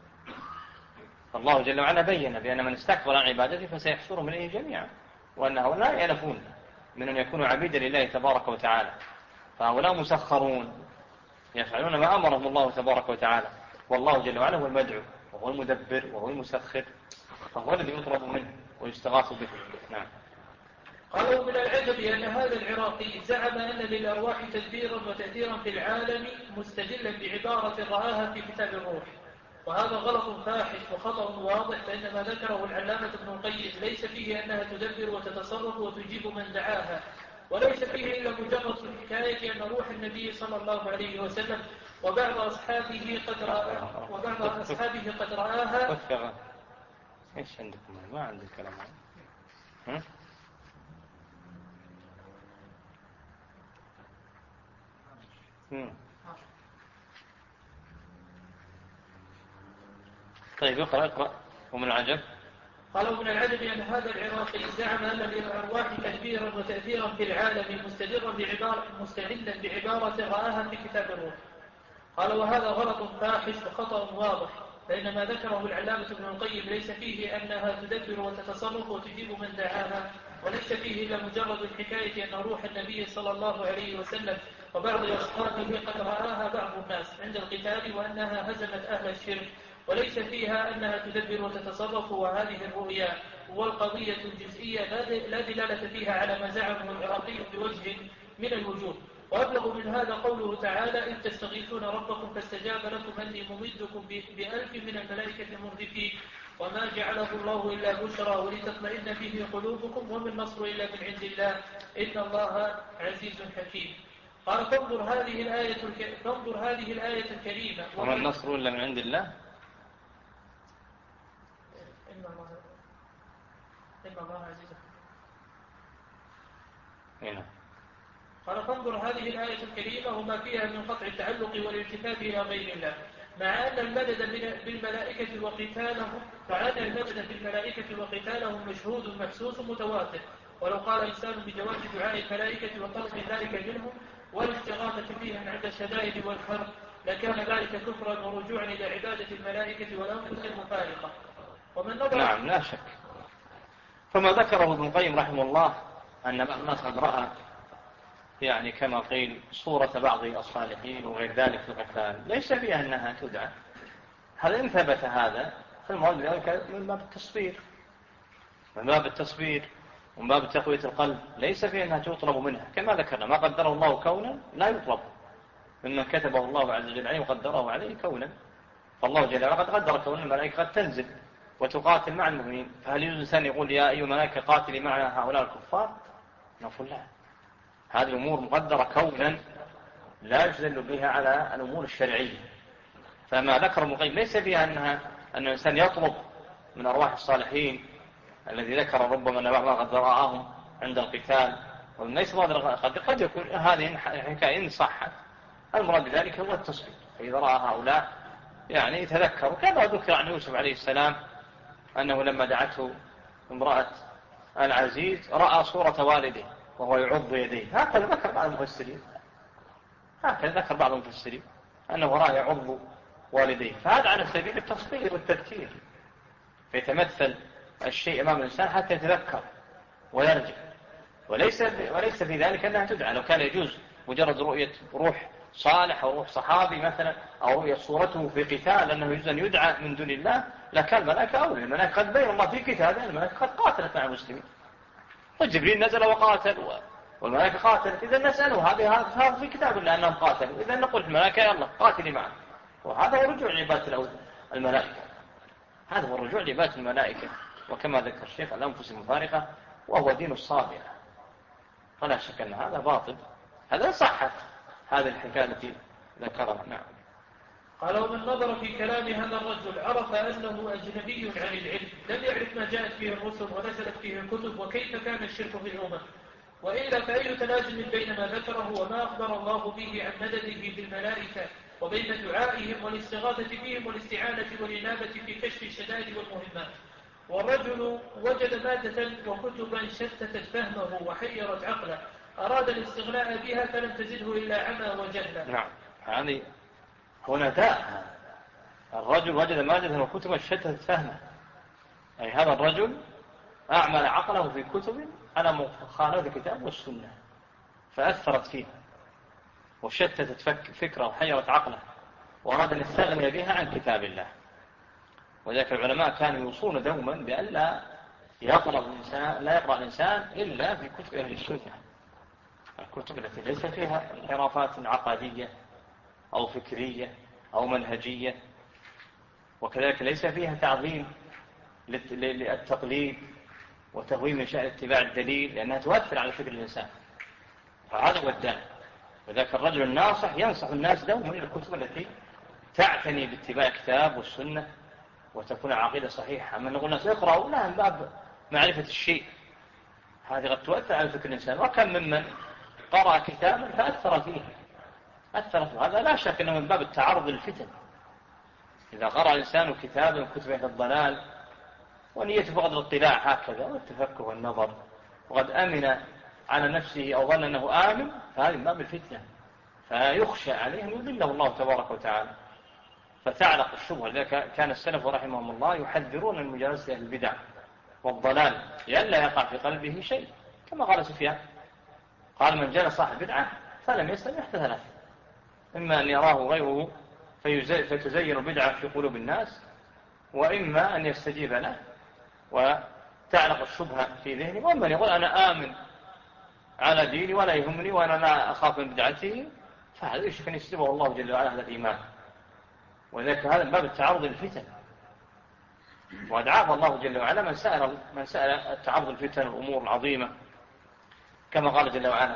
فالله جل وعلا بين بأن من استكبر عن عبادته فسيحشرهم إليه جميعا، وأنه لا يألفون من أن يكونوا عبيدا لله تبارك وتعالى. فهؤلاء مسخرون يفعلون ما أمرهم الله تبارك وتعالى، والله جل وعلا هو المدعو وهو المدبر وهو المسخر، فهو الذي يطلب منه ويستغاث به. نعم. قالوا من العجب أن هذا العراقي زعم أن للأرواح تدبيرا وتأثيرا في العالم مستدلا بعبارة رآها في كتاب الروح، وهذا غلط فاحش وخطأ واضح، فإن ما ذكره العلامة ابن القيم ليس فيه أنها تدبر وتتصرف وتجيب من دعاها، وليس فيه إلا مجرد الحكاية أن روح النبي صلى الله عليه وسلم وبعض أصحابه قد رآها. إيش عندكم؟ ما عندك كلام. طيب اقرأ. ومن العجب قالوا من العجب أن هذا العراقي زعم أن للأرواح تدبيرا وتأثيرا في العالم مستدلا بعبارة رآها في كتاب الروح. قال وهذا غلط فاحش وخطأ واضح، فإن ما ذكره العلامة ابن القيم ليس فيه أنها تدبر وتتصرف وتجيب من دعاها، وليس فيه إلا مجرد الحكاية أن روح النبي صلى الله عليه وسلم وبعض أصحابه قد رآها بعض الناس عند القتال وأنها هزمت أهل الشرك، وليس فيها أنها تدبر وتتصرف. وهذه الرؤيا والقضية الجزئية لا دلالة فيها على ما زعمه العراقي بوجه من الوجوه. وأبلغ من هذا قوله تعالى إذ تستغيثون ربكم فاستجاب لكم أني ممدكم ب1000 من الملائكة مردفين وما جعله الله إلا بشرى ولتطمئن به قلوبكم وما النصر إلا من عند الله إن الله عزيز حكيم. قال فانظر هذه الآية الكريمة. وما النصر إلا من عند الله إن الله عزيز حكيم. قال فانظر هذه الآية الكريمة وما فيها من قطع التعلق والالتفات إلى غير الله، مع أن المدد بالملائكة وقتالهم مشهود محسوس متواتر، ولو قال إنسان بجواز دعاء الملائكة وطلب ذلك منهم والاستغاثة فيهم عند الشدائد والحرب لكان ذلك كفرا ورجوعا إلى عبادة الملائكة والأنفس المفارقة. ومن نظر نعم لا شك. فما ذكره ابن القيم رحمه الله أن بعض الناس قد رأى يعني كما قيل صورة بعض الصالحين وغير ذلك في القتال ليس فيها أنها تدعى. هل إن ثبت هذا فالمراد بذلك من باب التصبير ومن باب تقوية القلب، ليس فيها أنها تطلب منها كما ذكرنا. ما قدره الله كونا لا يطلب مما كتبه الله عز وجل عليه وقدره عليه كونا، فالله جل وعلا قد قدر كون الملائكة قد تنزل وتقاتل مع المؤمنين. فهل يجوز الإنسان يقول يا أيها الملائكة قاتلي معنا هؤلاء الكفار؟ نقول لا، هذه الأمور مقدرة كونا لا يجدل بها على الأمور الشرعية. فما ذكر ابن القيم ليس فيها أن الإنسان يطلب من أرواح الصالحين الذي ذكر ربما أن بعض قد رآهم عند القتال، وليس قد يكون هذه الحكاية إن صحت المراد بذلك هو التصبير. فإذا رأى هؤلاء يعني يتذكروا كما ذكر عن يوسف عليه السلام أنه لما دعته امرأة العزيز رأى صورة والده وهو يعض يديه. هكذا ذكر بعض المفسرين أنه رأى يعض والديه، فهذا على سبيل التصبير والتذكير، فيتمثل الشيء أمام الإنسان حتى يتذكر ويرجع، وليس في ذلك أنها تدعى. لو كان يجوز مجرد رؤية روح صالح أو روح صحابي مثلا أو رؤية صورته في قتال أنه يجوز أن يدعى من دون الله لكان الملائكة أولى. الملائكة قد بين الله في كتابه الملائكة قد قاتلت مع المسلمين، وجبريل نزل وقاتل والملائكة قاتلت. إذا نسأله هذا في كتاب الله أنهم قاتلوا، إذا نقول الملائكة يلا قاتلي معه. وهذا هو رجوع لعبادة الملائكة، هذا هو الرجوع لعبادة الملائكة، وكما ذكر الشيخ الأنفس المفارقة وهو دين الصابرة، فلا شك أن هذا باطل. هذا صحت هذه الحكاية التي ذكرها. نعم. قال ومن نظر في كلام هذا الرجل عرف أنه أجنبي عن العلم، لم يعرف ما جاءت فيه الرسل ونزلت فيه الكتب وكيف كان الشرك في الأمم، وإلا فأي تلازم بين ما ذكره وما أخبر الله به عن مدده بالملائكة وبين دعائهم والاستغاثة بهم والاستعانة والإنابة في كشف الشدائد والمهمات. والرجل وجد مادة وكتبا شتتت فهمه وحيرت عقله، أراد الاستغناء بها فلم تزده إلا عمى وجهلا. نعم، يعني هنا داء. الرجل وجد مادة وكتبا شتتت فهمه، يعني هذا الرجل أعمل عقله في كتب على مخالفة الكتاب والسنة فأثرت فيه، وشتتت فكره وحيرت عقله وأراد أن يستغني بها عن كتاب الله. وذلك العلماء كانوا يوصون دوما بأن لا يقرأ الإنسان إلا في كتب أهل السنة، الكتب التي ليس فيها انحرافات عقدية أو فكرية أو منهجية، وكذلك ليس فيها تعظيم للتقليد وتهويم من شأن اتباع الدليل، لأنها تؤثر على فكر الإنسان. فهذا هو الداعي. وذلك الرجل الناصح ينصح الناس دوما إلى الكتب التي تعتني باتباع الكتاب والسنة وتكون عقيدة صحيحة. أما نقول الناس اقرأوا لا من باب معرفة الشيء، هذه قد تؤثر على فكر الإنسان. وكم ممن قرأ كتابا فأثر فيه، هذا لا شك أنه من باب التعرض للفتن. إذا قرأ الإنسان كتابا كتب أهل الضلال ونيته فقط الاطلاع هكذا والتفكه والنظر، وقد أمن على نفسه أو ظن أنه آمن، فهذه من باب الفتنة، فيخشى عليه أن يضله الله تبارك وتعالى فتعلق الشبهة. لذلك كان السلف رحمهم الله يحذرون من مجالسة أهل البدع والضلال لئلا يقع في قلبه شيء، كما قال سفيان قال من جلس صاحب بدعة فلم يسلم يحدث ثلاث: إما أن يراه غيره فتزين بدعة في قلوب الناس، وإما أن يستجيب له وتعلق الشبهة في ذهنه، وإما أن يقول أنا آمن على ديني ولا يهمني وأنا لا أخاف من بدعته، فهذا يشك أن يسلبه الله جل وعلا هذا الإيمان. وذلك هذا باب التعرض للفتن، وأدعاه الله جل وعلا من سأل التعرض للفتن الأمور العظيمة، كما قال جل وعلا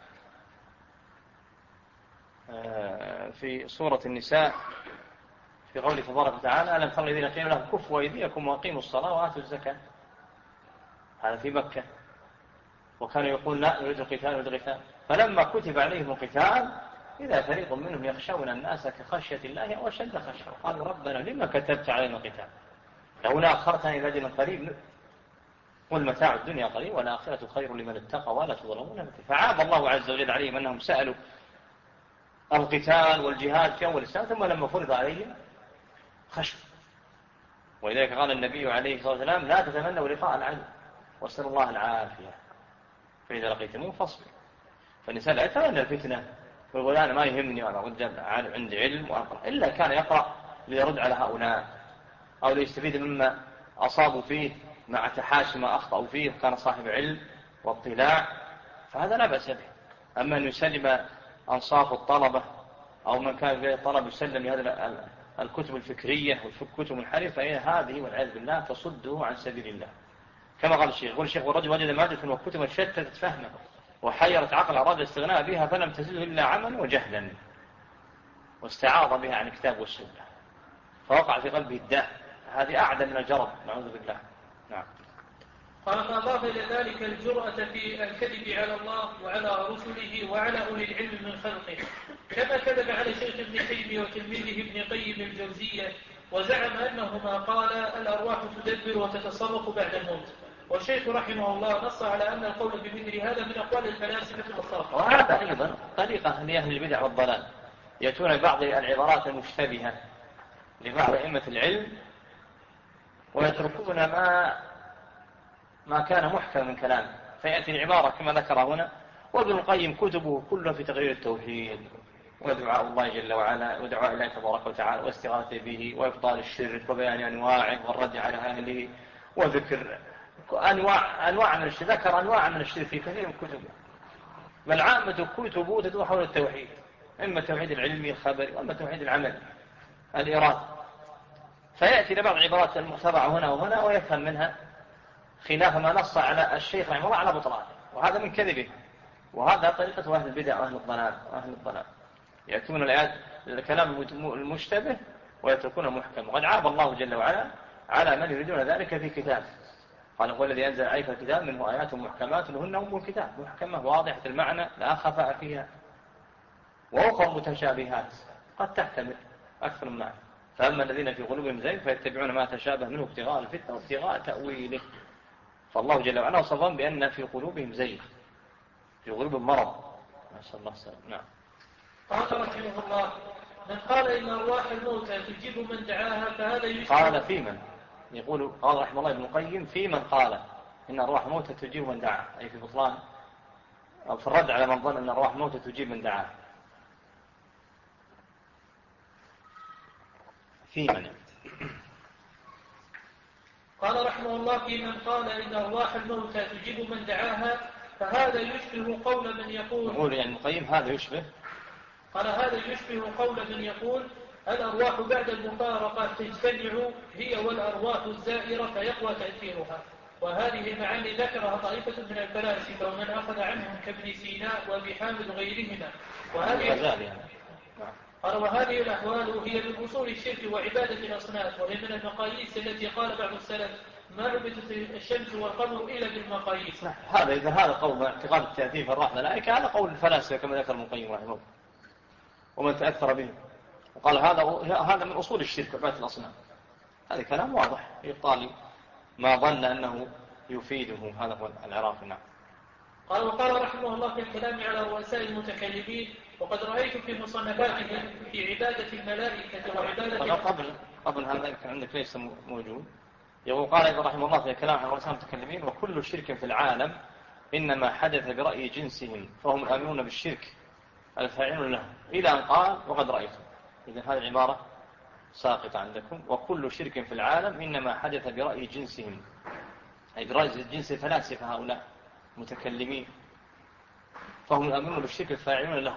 في سورة النساء في قوله تبارك وتعالى: ألم تر الذين قيل لهم كفوا أيديكم وأقيموا الصلاة وآتوا الزكاة. هذا في مكة، وكانوا يقول لا نريد القتال فلما كتب عليهم القتال إذا فريق منهم يخشون الناس كخشية الله أو أشد خشية قالوا ربنا لما كتبت علينا القتال لولا أخرتنا إلى أجل قريب قل متاع الدنيا قليل والآخرة خير لمن اتقى ولا تظلمون. فعاب الله عز وجل عليهم أنهم سألوا القتال والجهاد في أول السنة، ثم لما فرض عليهم خشوا. ولذلك قال النبي عليه الصلاة والسلام: لا تتمنوا لقاء العدو واسألوا الله العافية فإذا لقيتموه فاصبروا. فالإنسان لا يتمنى الفتنة ويقول أنا ما يهمني وأنا رجل عندي علم وأقرأ، إلا كان يقرأ ليرد على هؤلاء أو ليستفيد مما أصابوا فيه مع تحاشي ما أخطأوا فيه وكان صاحب علم واطلاع، فهذا لا بأس به. أما أن يسلم أنصاف الطلبة أو من كان في الطلب يسلم لهذه الكتب الفكرية والكتب المنحرفة، فهي هذه والعياذ بالله تصده عن سبيل الله. كما قال الشيخ، يقول الشيخ: والرجل وجد مادة وكتبا شتتت فهمه وحيرت عقله أراد الاستغناء بها فلم تزده إلا عما وجهلا، واستعاض بها عن الكتاب والسنة فوقع في قلبه الداء. هذه أعدى من الجرب، نعوذ بالله. نعم. قال: فأضاف إلى ذلك الجرأة في الكذب على الله وعلى رسله وعلى أولي العلم من خلقه، كما كذب على شيخ ابن تيمية وتلميذه ابن قيم الجوزية وزعم أنهما قال الأرواح تدبر وتتصرف بعد الموت. والشيخ رحمه الله نص على أن القول بمثل هذا من أقوال الفلاسفة والصافة. وهذا أيضا طريقة لأهل البدع والضلال، يأتون ببعض العبارات المشتبهة لبعض أئمة العلم ويتركون ما كان محكم من كلامه، فيأتي العبارة كما ذكر هنا. وابن القيم كتبه كلها في تغيير التوحيد ودعاء الله جل وعلا ودعاء الله تبارك وتعالى واستغاثة به وإبطال الشرك وبيان أنواعه والرد على أهله وذكر أنواع من الشرك. ذكر أنواع من الشرك في كثير من كتبه، بل عامة كتبه تدور حول التوحيد، إما التوحيد العلمي الخبري وإما التوحيد العملي الإرادة. فيأتي لبعض العبارات المتبعة هنا وهنا ويفهم منها خلاف ما نص على الشيخ رحمه الله على بطلانه، وهذا من كذبه. وهذا طريقة أهل البدع وأهل الضلال يأتون الآيات الكلام المشتبه ويتركون المحكم. وقد عاب الله جل وعلا على من يريدون ذلك في كتابه، قال: هو الذي أنزل عليك الكتاب منه آيات محكمات هن أم الكتاب، محكمة واضحة المعنى لا خفاء فيها، وأخرى متشابهات قد تحتمل أكثر من معنى. فأما الذين في قلوبهم زيغ فيتبعون ما تشابه منه ابتغاء الفتنة وابتغاء تأويله. فالله جل وعلا وصفهم بأن في قلوبهم زيغ، في قلوبهم مرض، نسأل الله السلامة. نعم. قال رحمه الله: من قال إن أرواح الموتى تجيب من دعاها فهذا يشبه. قال في من يقول، قال رحمه الله ابن القيم: في من قال إن أرواح الموتى تجيب من دعاها، أي في بطلان أو في الرد على من ظن أن أرواح الموتى تجيب من دعاها. في من قال رحمه الله: في من قال إن أرواح الموتى تجيب من دعاها، فهذا يشبه قول من يقول يعني القيم هذا يشبه. قال: هذا يشبه قول من يقول الأرواح بعد المفارقة تجتمع هي والأرواح الزائرة فيقوى تأثيرها. وهذه المعاني ذكرها طائفة من الفلاسفة ومن أخذ عنهم كابن سينا وأبي حامد وغيرهما. وهذه الأحوال هي من أصول الشرك وعبادة الأصنام، وهي من المقاييس التي قال بعض السلف ما عبدت الشمس والقمر إلا بالمقاييس. هذا إذا هذا قول اعتقاد التأثير في الرحمة الملائكة، هذا قول الفلاسفة كما ذكر ابن القيم رحمه الله ومن تأثر به، وقال هذا من أصول الشرك وعبادة الأصنام. هذا كلام واضح يبطل ما ظن أنه يفيده. هذا هو العراقي. نعم. قال: وقال رحمه الله في الكلام على رؤساء المتكلمين: وقد رأيت في مصنفاتهم في عبادة الملائكة وعبادة قبل هذا يمكن عندك ليس موجود. يقول قال أيضا رحمه الله في الكلام على رؤساء المتكلمين: وكل شرك في العالم إنما حدث برأي جنسهم فهم الآمنون بالشرك الفاعلون له، إلى أن قال: وقد رأيتم. إذن هذه العبارة ساقطة عندكم. وكل شرك في العالم إنما حدث برأي جنسهم، أي برأي جنس الفلاسفة هؤلاء متكلمين، فهم الآمنون بالشرك الفاعلون له.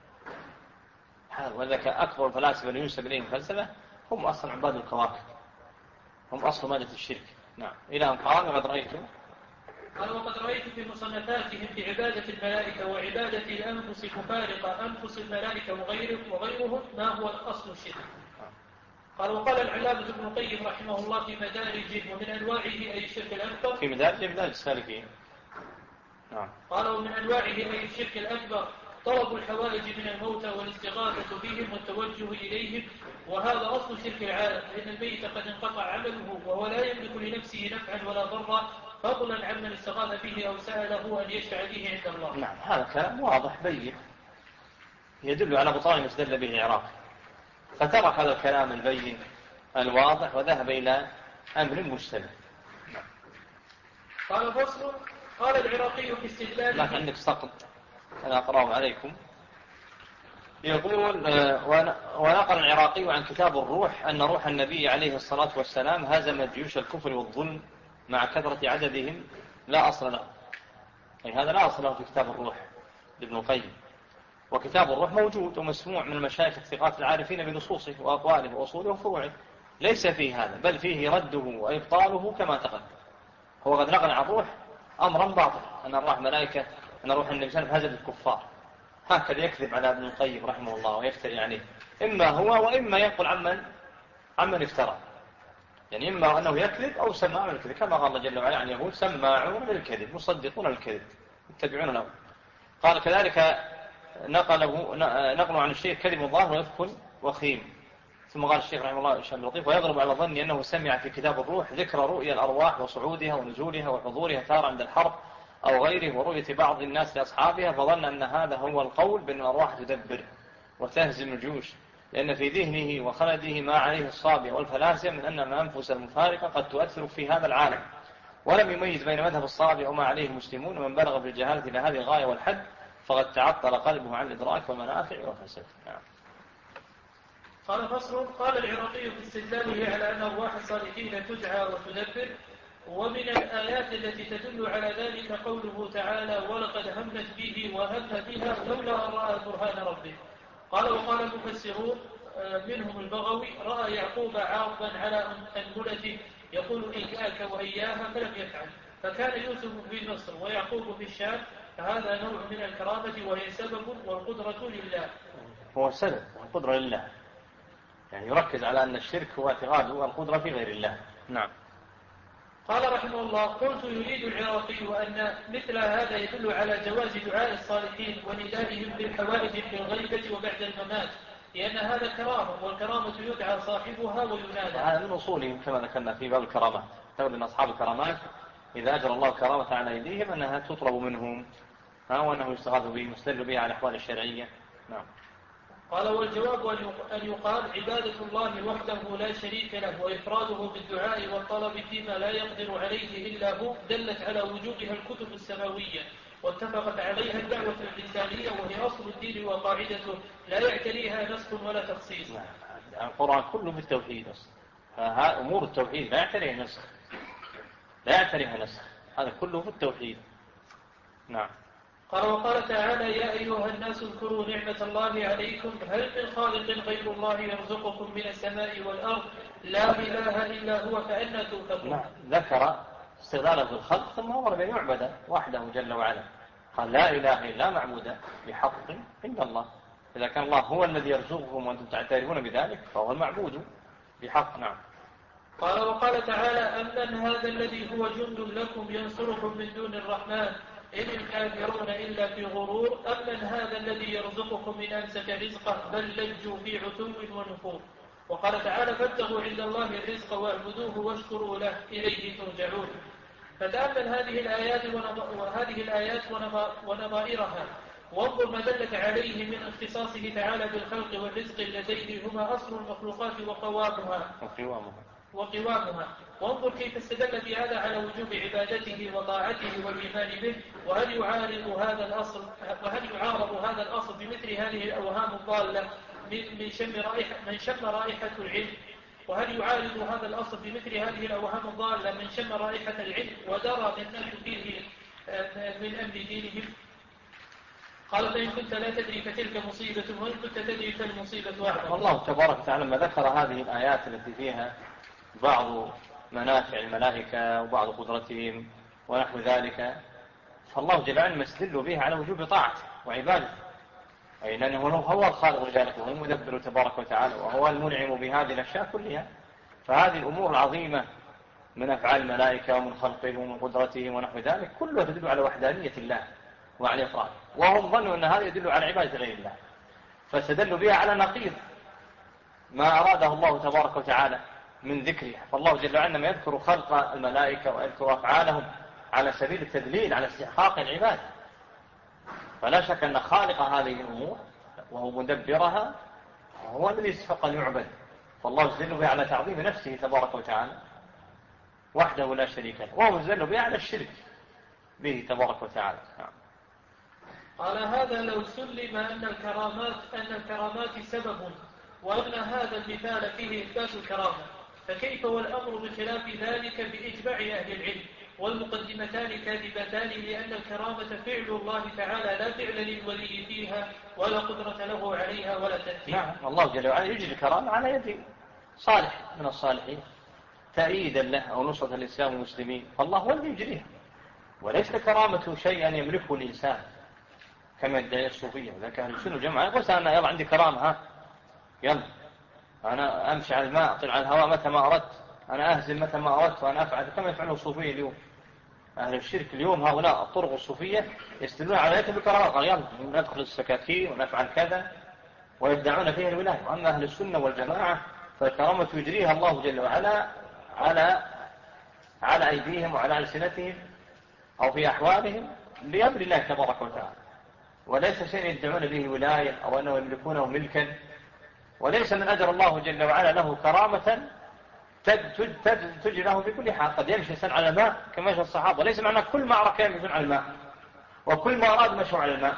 وذلك أكبر الفلاسفة اللي ينسب إليهم الفلسفة هم أصلا عباد الكواكب، هم أصل مادة الشرك. نعم. إلى أن قال: وقد رأيتم. قال: وقد رأيت في مصنفاتهم في عبادة الملائكة وعبادة الأنفس مفارقة أنفس الملائكة وغيرهم ما هو الأصل الشرك. قال: وقال العلامة ابن القيم رحمه الله في مدارجه: ومن أنواعه أي الشرك الأكبر. في مدارج السالكين. نعم. قال: ومن أنواعه أي الشرك الأكبر طلب الحوائج من الموتى والاستغاثة بهم والتوجه إليهم، وهذا أصل شرك العالم، لأن الميت قد انقطع عمله وهو لا يملك لنفسه نفعا ولا ضرا، فضلا عمن استغاث به أو سأله أن يشفع به عند الله. نعم. هذا كلام واضح بين يدل على بطلان ما استدل به العراقي، فترك هذا الكلام البين الواضح وذهب إلى أمر مشتبه. قال: فصل. قال العراقي في استدلاله. لكن عندك سقط أنا أقرأه عليكم. يقول: ونقل العراقي عن كتاب الروح أن روح النبي عليه الصلاة والسلام هزمت جيوش الكفر والظلم مع كثرة عددهم لا أصل له. أي هذا لا أصل له في كتاب الروح لابن القيم. وكتاب الروح موجود ومسموع من المشايخ الثقات العارفين بنصوصه وأقواله وأصوله وفروعه، ليس فيه هذا، بل فيه رده وإبطاله كما تقدم. هو قد نقل عن الروح أمرا باطل، أن الروح ملائكة، أن روح النبي صلى الله عليه وسلم هزم الكفار. هكذا يكذب على ابن القيم رحمه الله ويفتري عليه، إما هو وإما ينقل عمن افترى. يعني إما أنه يكذب أو سماع الكذب، كما قال الله جل وعلا عن يهود: سماعون للكذب مصدقون الكذب يتبعون له. قال كذلك نقل عن الشيخ: كذب ظاهر ويدخل وخيم. ثم قال الشيخ رحمه الله الشام اللطيف: ويغلب على ظني أنه سمع في كتاب الروح ذكر رؤيا الأرواح وصعودها ونزولها وحضورها تارة عند الحرب أو غيره، ورؤية بعض الناس لأصحابها، فظن أن هذا هو القول بأن الأرواح تدبر وتهزم الجيوش، لأن في ذهنه وخلده ما عليه الصابئة والفلاسفة من أن الأنفس المفارقة قد تؤثر في هذا العالم، ولم يميز بين مذهب الصابئة وما عليه المسلمون. ومن بلغ بالجهالة إلى هذه الغاية والحد فقد تعطل قلبه عن الإدراك والمنافع والفلسفة. نعم. قال: فصل. قال العراقي في استدلاله على أن أرواح الصالحين تدعى وتدبر: ومن الآيات التي تدل على ذلك قوله تعالى: ولقد همت به وهم بها لولا رأى برهان ربه. قال: وقال المفسرون منهم البغوي: رأى يعقوب عارضا على أنبلته يقول إياك وإياها فلم يفعل، فكان يوسف في مصر ويعقوب في الشام، فهذا نوع من الكرامة وهي سبب والقدرة لله. هو سبب والقدرة لله، يعني يركز على أن الشرك هو اعتقاد القدرة في غير الله. نعم. قال رحمه الله: قلت: يريد العراقي أن مثل هذا يدل على جواز دعاء الصالحين وندائهم بالحوائج في الغيبة وبعد الممات، لأن هذا كرامة، والكرامة يدعى صاحبها وينادى. هذا من أصولهم كما ذكرنا في باب الكرامات، تقول أن أصحاب الكرامات إذا أجرى الله كرامة على أيديهم أنها تطلب منهم وأنه يستغاث به مستدل به على الأحوال الشرعية. نعم. قال: والجواب أن يقال عبادة الله وحده لا شريك له وإفراده بالدعاء والطلب فيما لا يقدر عليه إلا هو، دلت على وجودها الكتب السماوية واتفقت عليها الدعوة الإنسانية، وهي أصل الدين وقاعدته لا يعتريها نسخ ولا تخصيص. القرآن كله بالتوحيد أصلا، أمور التوحيد لا يعتريها نسخ، لا يعتريها نسخ، هذا كله في التوحيد. نعم. قال وقال تعالى يا أيها الناس اذكروا نعمة الله عليكم هل من خالق غير الله يرزقكم من السماء والأرض لا إله إلا هو فأنى تؤفكون. نعم. ذكر استغلاله بالخلق ثم أمر بأن يعبد وحده جل وعلا، قال لا إله إلا معبود بحق إلا الله. إذا كان الله هو الذي يرزقكم وأنتم تعترفون بذلك فهو المعبود بحق. نعم. قال وقال تعالى أمن هذا الذي هو جند لكم ينصركم من دون الرحمن إن الكافرون إلا في غرور أمن هذا الذي يرزقكم من أمسك رزقه بل لجوا في عتو ونفور. وقال تعالى فابتغوا عند الله الرزق واعبدوه واشكروا له إليه ترجعون. فتأمل هذه الآيات ونظائرها وانظر ما دلت عليه من اختصاصه تعالى بالخلق والرزق اللذين هما أصل المخلوقات وقوامها وانظر كيف استدل بهذا على وجوب عبادته وطاعته والإيمان به. وهل يعارض هذا الأصل بمثل هذه الأوهام الضالة من شم رائحة العلم وهل يعارض هذا الأصل بمثل هذه الأوهام الضالة من شم رائحة العلم ودرى الناس فيه من أمر دينهم. قال فإن كنت لا تدري فتلك مصيبة وإن كنت تدري فالمصيبة واحدة. الله تبارك وتعالى لما ذكر هذه الآيات التي فيها بعض منافع الملائكة وبعض قدرتهم ونحو ذلك فالله جل وعلا يستدل بها على وجوب طاعته وعبادته، أي لأنه هو الخالق ذلك وهو المدبر تبارك وتعالى وهو المنعم بهذه الأشياء كلها. فهذه الأمور العظيمة من أفعال الملائكة ومن خلقهم ومن قدرتهم ونحو ذلك كلها تدل على وحدانية الله وعلى إفراده، وهم ظنوا أن هذا يدل على عبادة غير الله فاستدلوا بها على نقيض ما أراده الله تبارك وتعالى من ذكرها. فالله جل وعلا لما يذكر خلق الملائكة ويذكر أفعالهم على سبيل التدليل على استحقاق العبادة، فلا شك أن خالق هذه الأمور وهو مدبرها هو الذي يستحق أن يعبد. فالله يستدل بها على تعظيم نفسه تبارك وتعالى وحده لا شريك له، وهو يستدل بها على الشرك به تبارك وتعالى. قال هذا لو سلم أن الكرامات سبب وأن هذا المثال فيه إثبات الكرامة فكيف والأمر بخلاف ذلك بإجماع أهل العلم والمقدمتان كاذبتان لأن الكرامة فعل الله تعالى لا فعل للولي فيها ولا قدرة له عليها ولا تأثير. نعم. الله جل وعلا يجري الكرامة على يد صالح من الصالحين تأييدا له أو نصرة الإسلام والمسلمين، فالله هو الذي يجريها وليس الكرامة شيئا يملكه الإنسان كما يدعي الصوفية. وذلك أهل السنة والجماعة يقول أنا يلا عندي كرامة يلا أنا أمشي على الماء أطلع على الهواء متى ما أردت، أنا أهزم متى ما أردت وأنا أفعل كما يفعله الصوفية اليوم. أهل الشرك اليوم هؤلاء الطرق الصوفية يستدلون على ذلك بالكرامة، قال يلا ندخل السكاكين ونفعل كذا ويدعون فيها الولاية. وأما أهل السنة والجماعة فالكرامة يجريها الله جل وعلا على أيديهم وعلى ألسنتهم أو في أحوالهم بأمر الله تبارك وتعالى، وليس شيء يدعون به ولاية أو أنه يملكونه ملكا، وليس من أجر الله جل وعلا له كرامة تجري له في كل حال. قد يمشي إنسان على الماء كما يمشي الصحابة، وليس معنى كل معركة يمشون على الماء وكل ما أراد مشوا على الماء.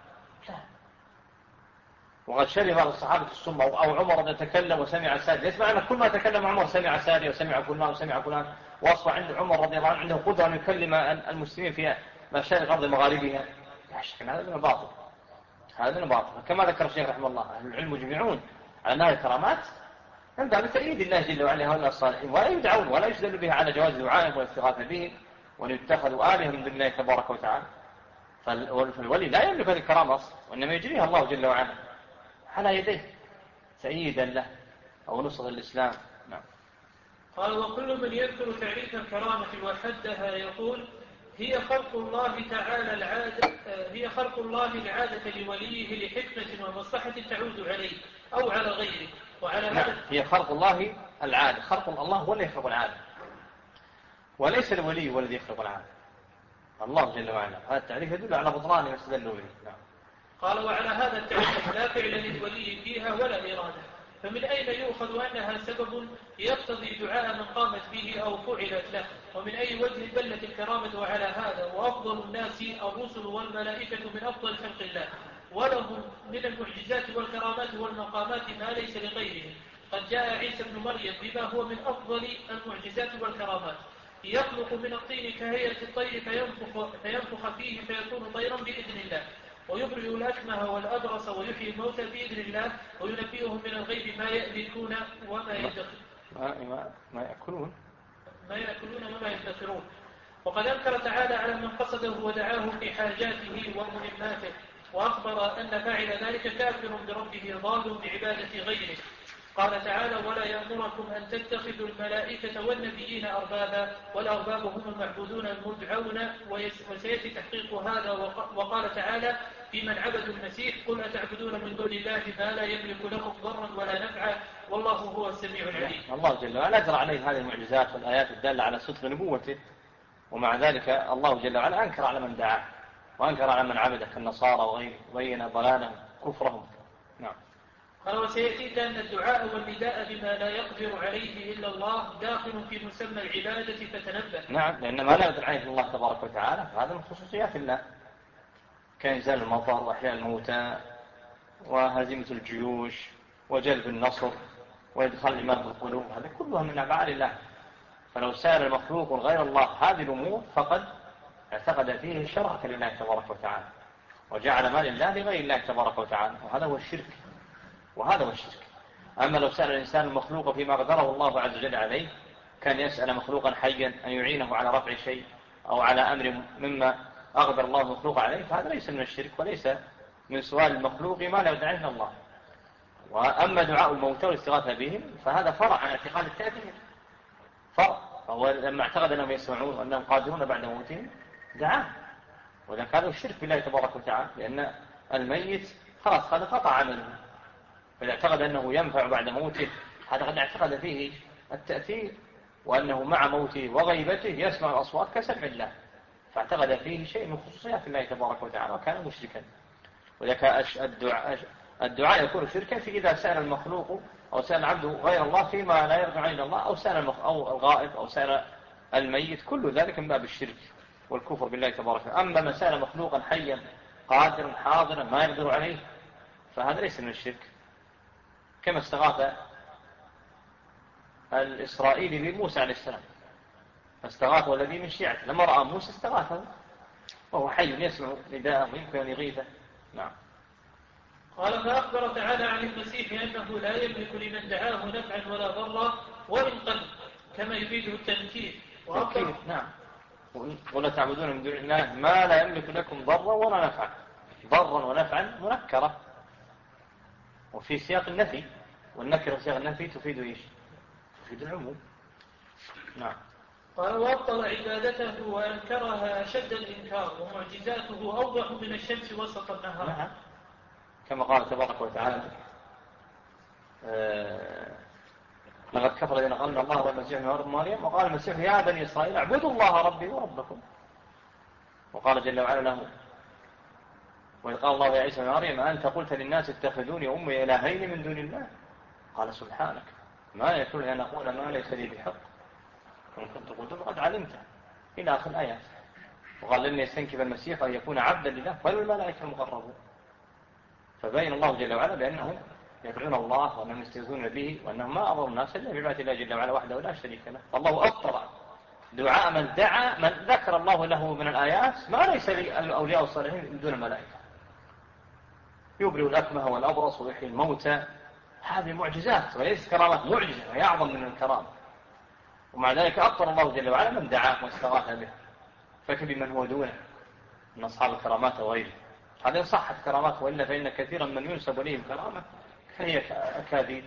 وقد شرب الصحابة السم أو عمر يتكلم وسمع سادي، ليس معنى كل ما تكلم عمر سمع سادي وسمع فلان وسمع فلان، وأصبح عند عمر رضي الله عنه عنده قدرة أن يكلم المسلمين في مشارق الأرض مغاربها. لا شك هذا من باطل، هذا من باطل. كما ذكر الشيخ رحمه الله أهل العلم يجمعون على أنها الكرامات من باب تأييد الله جل وعلا هؤلاء الصالحين، ولا يدعون ولا يستدل بها على جواز دعائهم والاستغاثة بهم وأن يتخذوا آلهة من دون الله تبارك وتعالى. فالولي لا يملك هذه الكرامة أصلا، وإنما يجريها الله جل وعلا على يديه تأييدا له أو نصرة الإسلام. نعم. قال وكل من يذكر تعريف الكرامة وحدها يقول هي خلق الله تعالى العادة لوليه لحكمة ومصلحة تعود عليه أو على غيره. وعلى هذا هي خلق الله العادة، خلق الله هو الذي يخلق العادة وليس الولي هو الذي يخلق العادة، الله جل وعلا. هذا التعريف يدل على بطلان ما استدلوا به. نعم. قال وعلى هذا التعريف لا فعل للولي فيها ولا إرادة، فمن أين يؤخذ أنها سبب يقتضي دعاء من قامت به أو فعلت له؟ ومن أي وجه دلت الكرامة على هذا؟ وأفضل الناس الرسل والملائكة من أفضل خلق الله، ولهم من المعجزات والكرامات والمقامات ما ليس لغيرهم، قد جاء عيسى ابن مريم بما هو من أفضل المعجزات والكرامات، يخلق من الطين كهيئة الطير فينفخ فيه فيكون طيرا بإذن الله، ويبرئ الأكمه والأبرص ويحيي الموتى بإذن الله، وينبئهم من الغيب ما يأكلون وما يدخرون وما يدخرون. وقد أنكر تعالى على من قصده ودعاه في حاجاته ومهماته، وأخبر أن فاعل ذلك كافر بربه ضال بعبادة غيره. قال تعالى: ولا يأمركم أن تتخذوا الملائكة والنبيين أربابا، والأرباب هم المعبودون المدعون، وسيأتي تحقيق هذا. وقال تعالى في من عبدوا المسيح: قل أتعبدون من دون الله ما لا يملك لكم ضرا ولا نفعا والله هو السميع العليم. الله جل وعلا أجرى عليه هذه المعجزات والآيات الدالة على صدق نبوته، ومع ذلك الله جل وعلا أنكر على من دعاه وأنكر على من عبده كالنصارى وغيره، بين ضلالهم كفرهم. نعم. قال: وسيأتيك أن الدعاء والنداء بما لا يقدر عليه إلا الله داخل في مسمى العبادة فتنبه. نعم، لأن ما لا يقدر عليه الله تبارك وتعالى هذا من خصوصيات الله، كإنزال المطر وإحياء الموتى وهزيمة الجيوش وجلب النصر وإدخال الإيمان في القلوب، هذا كلها من أفعال الله. فلو سأل المخلوق غير الله هذه الأمور فقد اعتقد فيه شركا لله تبارك وتعالى، وجعل ما لله لغير الله تبارك وتعالى، وهذا هو الشرك. أما لو سأل الإنسان المخلوق فيما قدره الله عز وجل عليه، كان يسأل مخلوقا حيا أن يعينه على رفع شيء أو على أمر مما أقدر الله المخلوق عليه، فهذا ليس من الشرك وليس من سؤال المخلوق ما لا يدعيه الله. وأما دعاء الموتى والاستغاثة بهم فهذا فرع عن اعتقاد التابعين، فهو لما اعتقد أنهم يسمعون وأنهم قادرون بعد موتهم دعاه، وذلك هذا الشرك بالله تبارك وتعالى، لأن الميت خلاص هذا قطع عمله، فإذا اعتقد أنه ينفع بعد موته هذا قد اعتقد فيه التأثير، وأنه مع موته وغيبته يسمع الأصوات كسمع الله، فاعتقد فيه شيء من خصوصيات الله تبارك وتعالى وكان مشركا. وذلك الدعاء يكون شركا في إذا سأل المخلوق أو سأل العبد غير الله فيما لا يرجع إلى الله، أو سأل أو الغائب أو سأل الميت، كل ذلك من باب الشرك والكفر بالله تبارك وتعالى. أما من سأل مخلوقا حيا قادرا حاضرا ما يقدر عليه فهذا ليس من الشرك، كما استغاث الإسرائيلي بموسى عليه السلام، فاستغاثه الذي من شيعته لما رأى موسى استغاثه وهو حي يسمع نداءه ويمكن أن يغيثه. نعم. قال: فأخبر تعالى عن المسيح أنه لا يملك لمن دعاه نفعا ولا ضرا وإن قل، كما يفيده التنكير. نعم. ولا تعبدون من دون الله ما لا يملك لكم ضرا ولا نفعا، ضرا ونفعا منكرة وفي سياق النفي، والنكرة في سياق النفي تفيد إيش؟ تفيد العموم. نعم. قال: وأبطل عبادته وأنكرها أشد الإنكار، ومعجزاته أوضح من الشمس وسط النهار. نعم. كما قال تبارك وتعالى: لقد كفر الذين قالوا إن الله هو المسيح ابن مريم، وقال المسيح يا بني إسرائيل اعبدوا الله ربي وربكم. وقال جل وعلا له: وإذ قال الله يا عيسى ابن مريم أنت قلت للناس اتخذوني وأمي إلهين من دون الله، قال سبحانك ما يكون أن أقول ما ليس لي بحق إن كنت قلت فقد علمته، إلى آخر الآيات. وقال لن يستنكف المسيح أن يكون عبدا لله بل الملائكة المقربون. فبين الله جل وعلا بأنهم يدعون الله وأنهم يستغيثون به وأنهم ما أضروا الناس إلا بعبادة الله جل وعلا وحده لا شريك له. فالله أبطل دعاء من دعا من ذكر الله له من الآيات ما ليس للأولياء الصالحين من دون الملائكة، يبرئ الأكمه والأبرص ويحيي الموتى، هذه معجزات وليس كرامات، معجزة وهي أعظم من الكرامة. ومع ذلك أبطل الله جل وعلا من دعاه واستغاث به، فكيف من هو دونه من أصحاب الكرامات وغيره. هذه صحت كرامات، وإلا فإن كثيرا من ينسب إليهم كرامة فهي أكاذيب.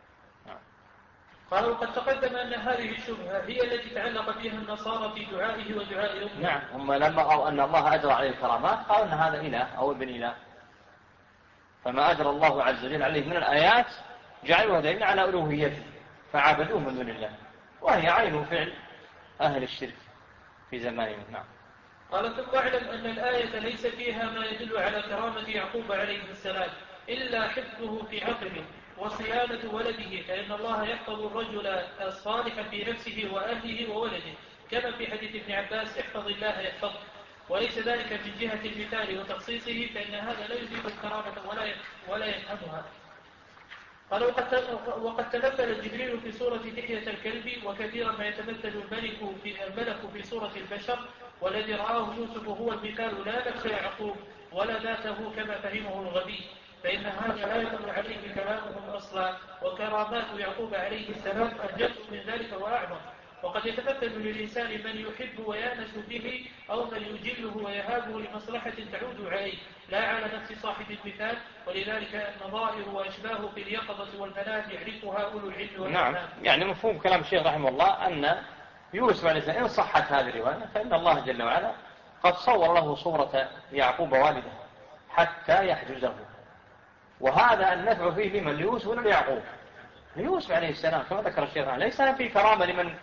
قال: وقد تقدم أن هذه الشبهة هي التي تعلق فيها النصارى في دعائه ودعاء أمه. نعم، هم لما رأوا أن الله أجرى عليه الكرامات قالوا أن هذا إله أو ابن إله، فما أجرى الله عز وجل عليه من الآيات جعلوها دليل على ألوهيته فعبدوه من دون الله، وهي عين فعل أهل الشرك في زمانهم. نعم. قال: ثم اعلم أن الآية ليس فيها ما يدل على كرامة يعقوب عليه السلام إلا حفظه في عقله وصيانة ولده، فإن الله يحفظ الرجل الصالح في نفسه وأهله وولده، كما في حديث ابن عباس: احفظ الله يحفظك. وليس ذلك من جهة المثال وتخصيصه، فإن هذا لا يزيد الكرامة ولا يفهمها. قال وقد تمثل جبريل في صورة دحية الكلب، وكثيرا ما يتمثل الملك في صورة البشر، والذي رآه يوسف هو المثال لا نفس يعقوب ولا ذاته كما فهمه الغبي، فإن هذا لا يدل عليه كلامهم أصلا، وكرامات يعقوب عليه السلام أجل من ذلك وأعظم. وقد يتمثل للإنسان من يحب ويأنس به، أو من يجله ويهابه لمصلحة تعود عليه لا على نفس صاحب المثال، ولذلك نظائر وأشباه في اليقظة والمنام يعرفها أولو العلم والإمام. نعم، يعني مفهوم كلام الشيخ رحمه الله أن يوسف عليه السلام إن صحت هذه الرواية فإن الله جل وعلا قد صور له صورة يعقوب والده حتى يحجزه، وهذا النفع فيه لمن ليوسف ولا ليعقوب؟ ليوسف عليه السلام كما ذكر الشيخ، ليس في كرامة لمن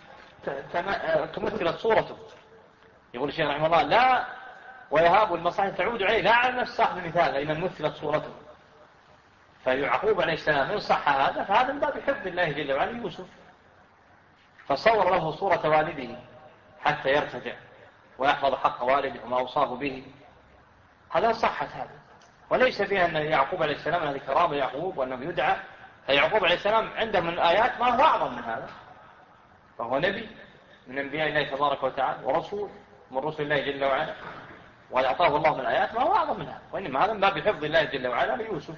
تمثلت صورته. يقول الشيخ رحمه الله لا ويهاب المصلحة تعود عليه لا على نفس صاحب المثال لمن مثلت صورته. فيعقوب عليه السلام إن صح هذا فهذا من باب حفظ الله جل وعلا يوسف، فصور له صورة والده حتى يرتجع ويحفظ حق والده وما أوصاه به، هذا صحت هذا، وليس فيها أن يعقوب عليه السلام هذه كرامة يعقوب وأنه يدعى. فيعقوب عليه السلام عنده من الآيات ما هو أعظم من هذا، فهو نبي من أنبياء الله تبارك وتعالى ورسول من رسل الله جل وعلا، وأعطاه الله من الآيات ما هو أعظم من هذا، وإنما هذا من باب حفظ الله جل وعلا ليوسف.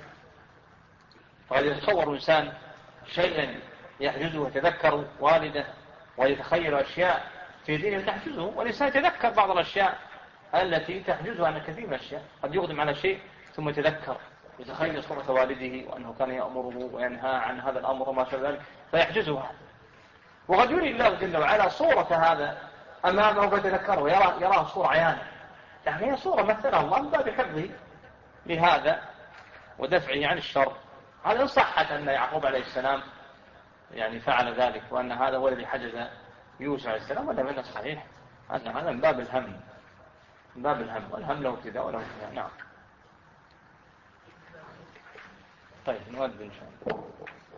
فقد يتصور إنسان شيئا يحجزه ويتذكر والده ويتخيل أشياء في دينه تحجزه، والإنسان يتذكر بعض الأشياء التي تحجزه عن كثير من الأشياء، قد يقدم على شيء ثم يتذكر يتخيل صورة والده وأنه كان يأمره وينهى عن هذا الأمر وما شابه ذلك فيحجزه هذا. وقد يري الله جل وعلا صورة هذا أمامه ويتذكره يراه صورة عيانة، يعني هي صورة مثلها الله من باب حفظه لهذا ودفعه عن الشر. هذا إن صحت أن يعقوب عليه السلام يعني فعل ذلك وأن هذا هو الذي حجز يوسف عليه السلام، ولا من الصحيح أن هذا من باب الهم، من باب الهم، والهم له ابتداء وله انتهاء. نعم. طيب نؤذن إن شاء الله.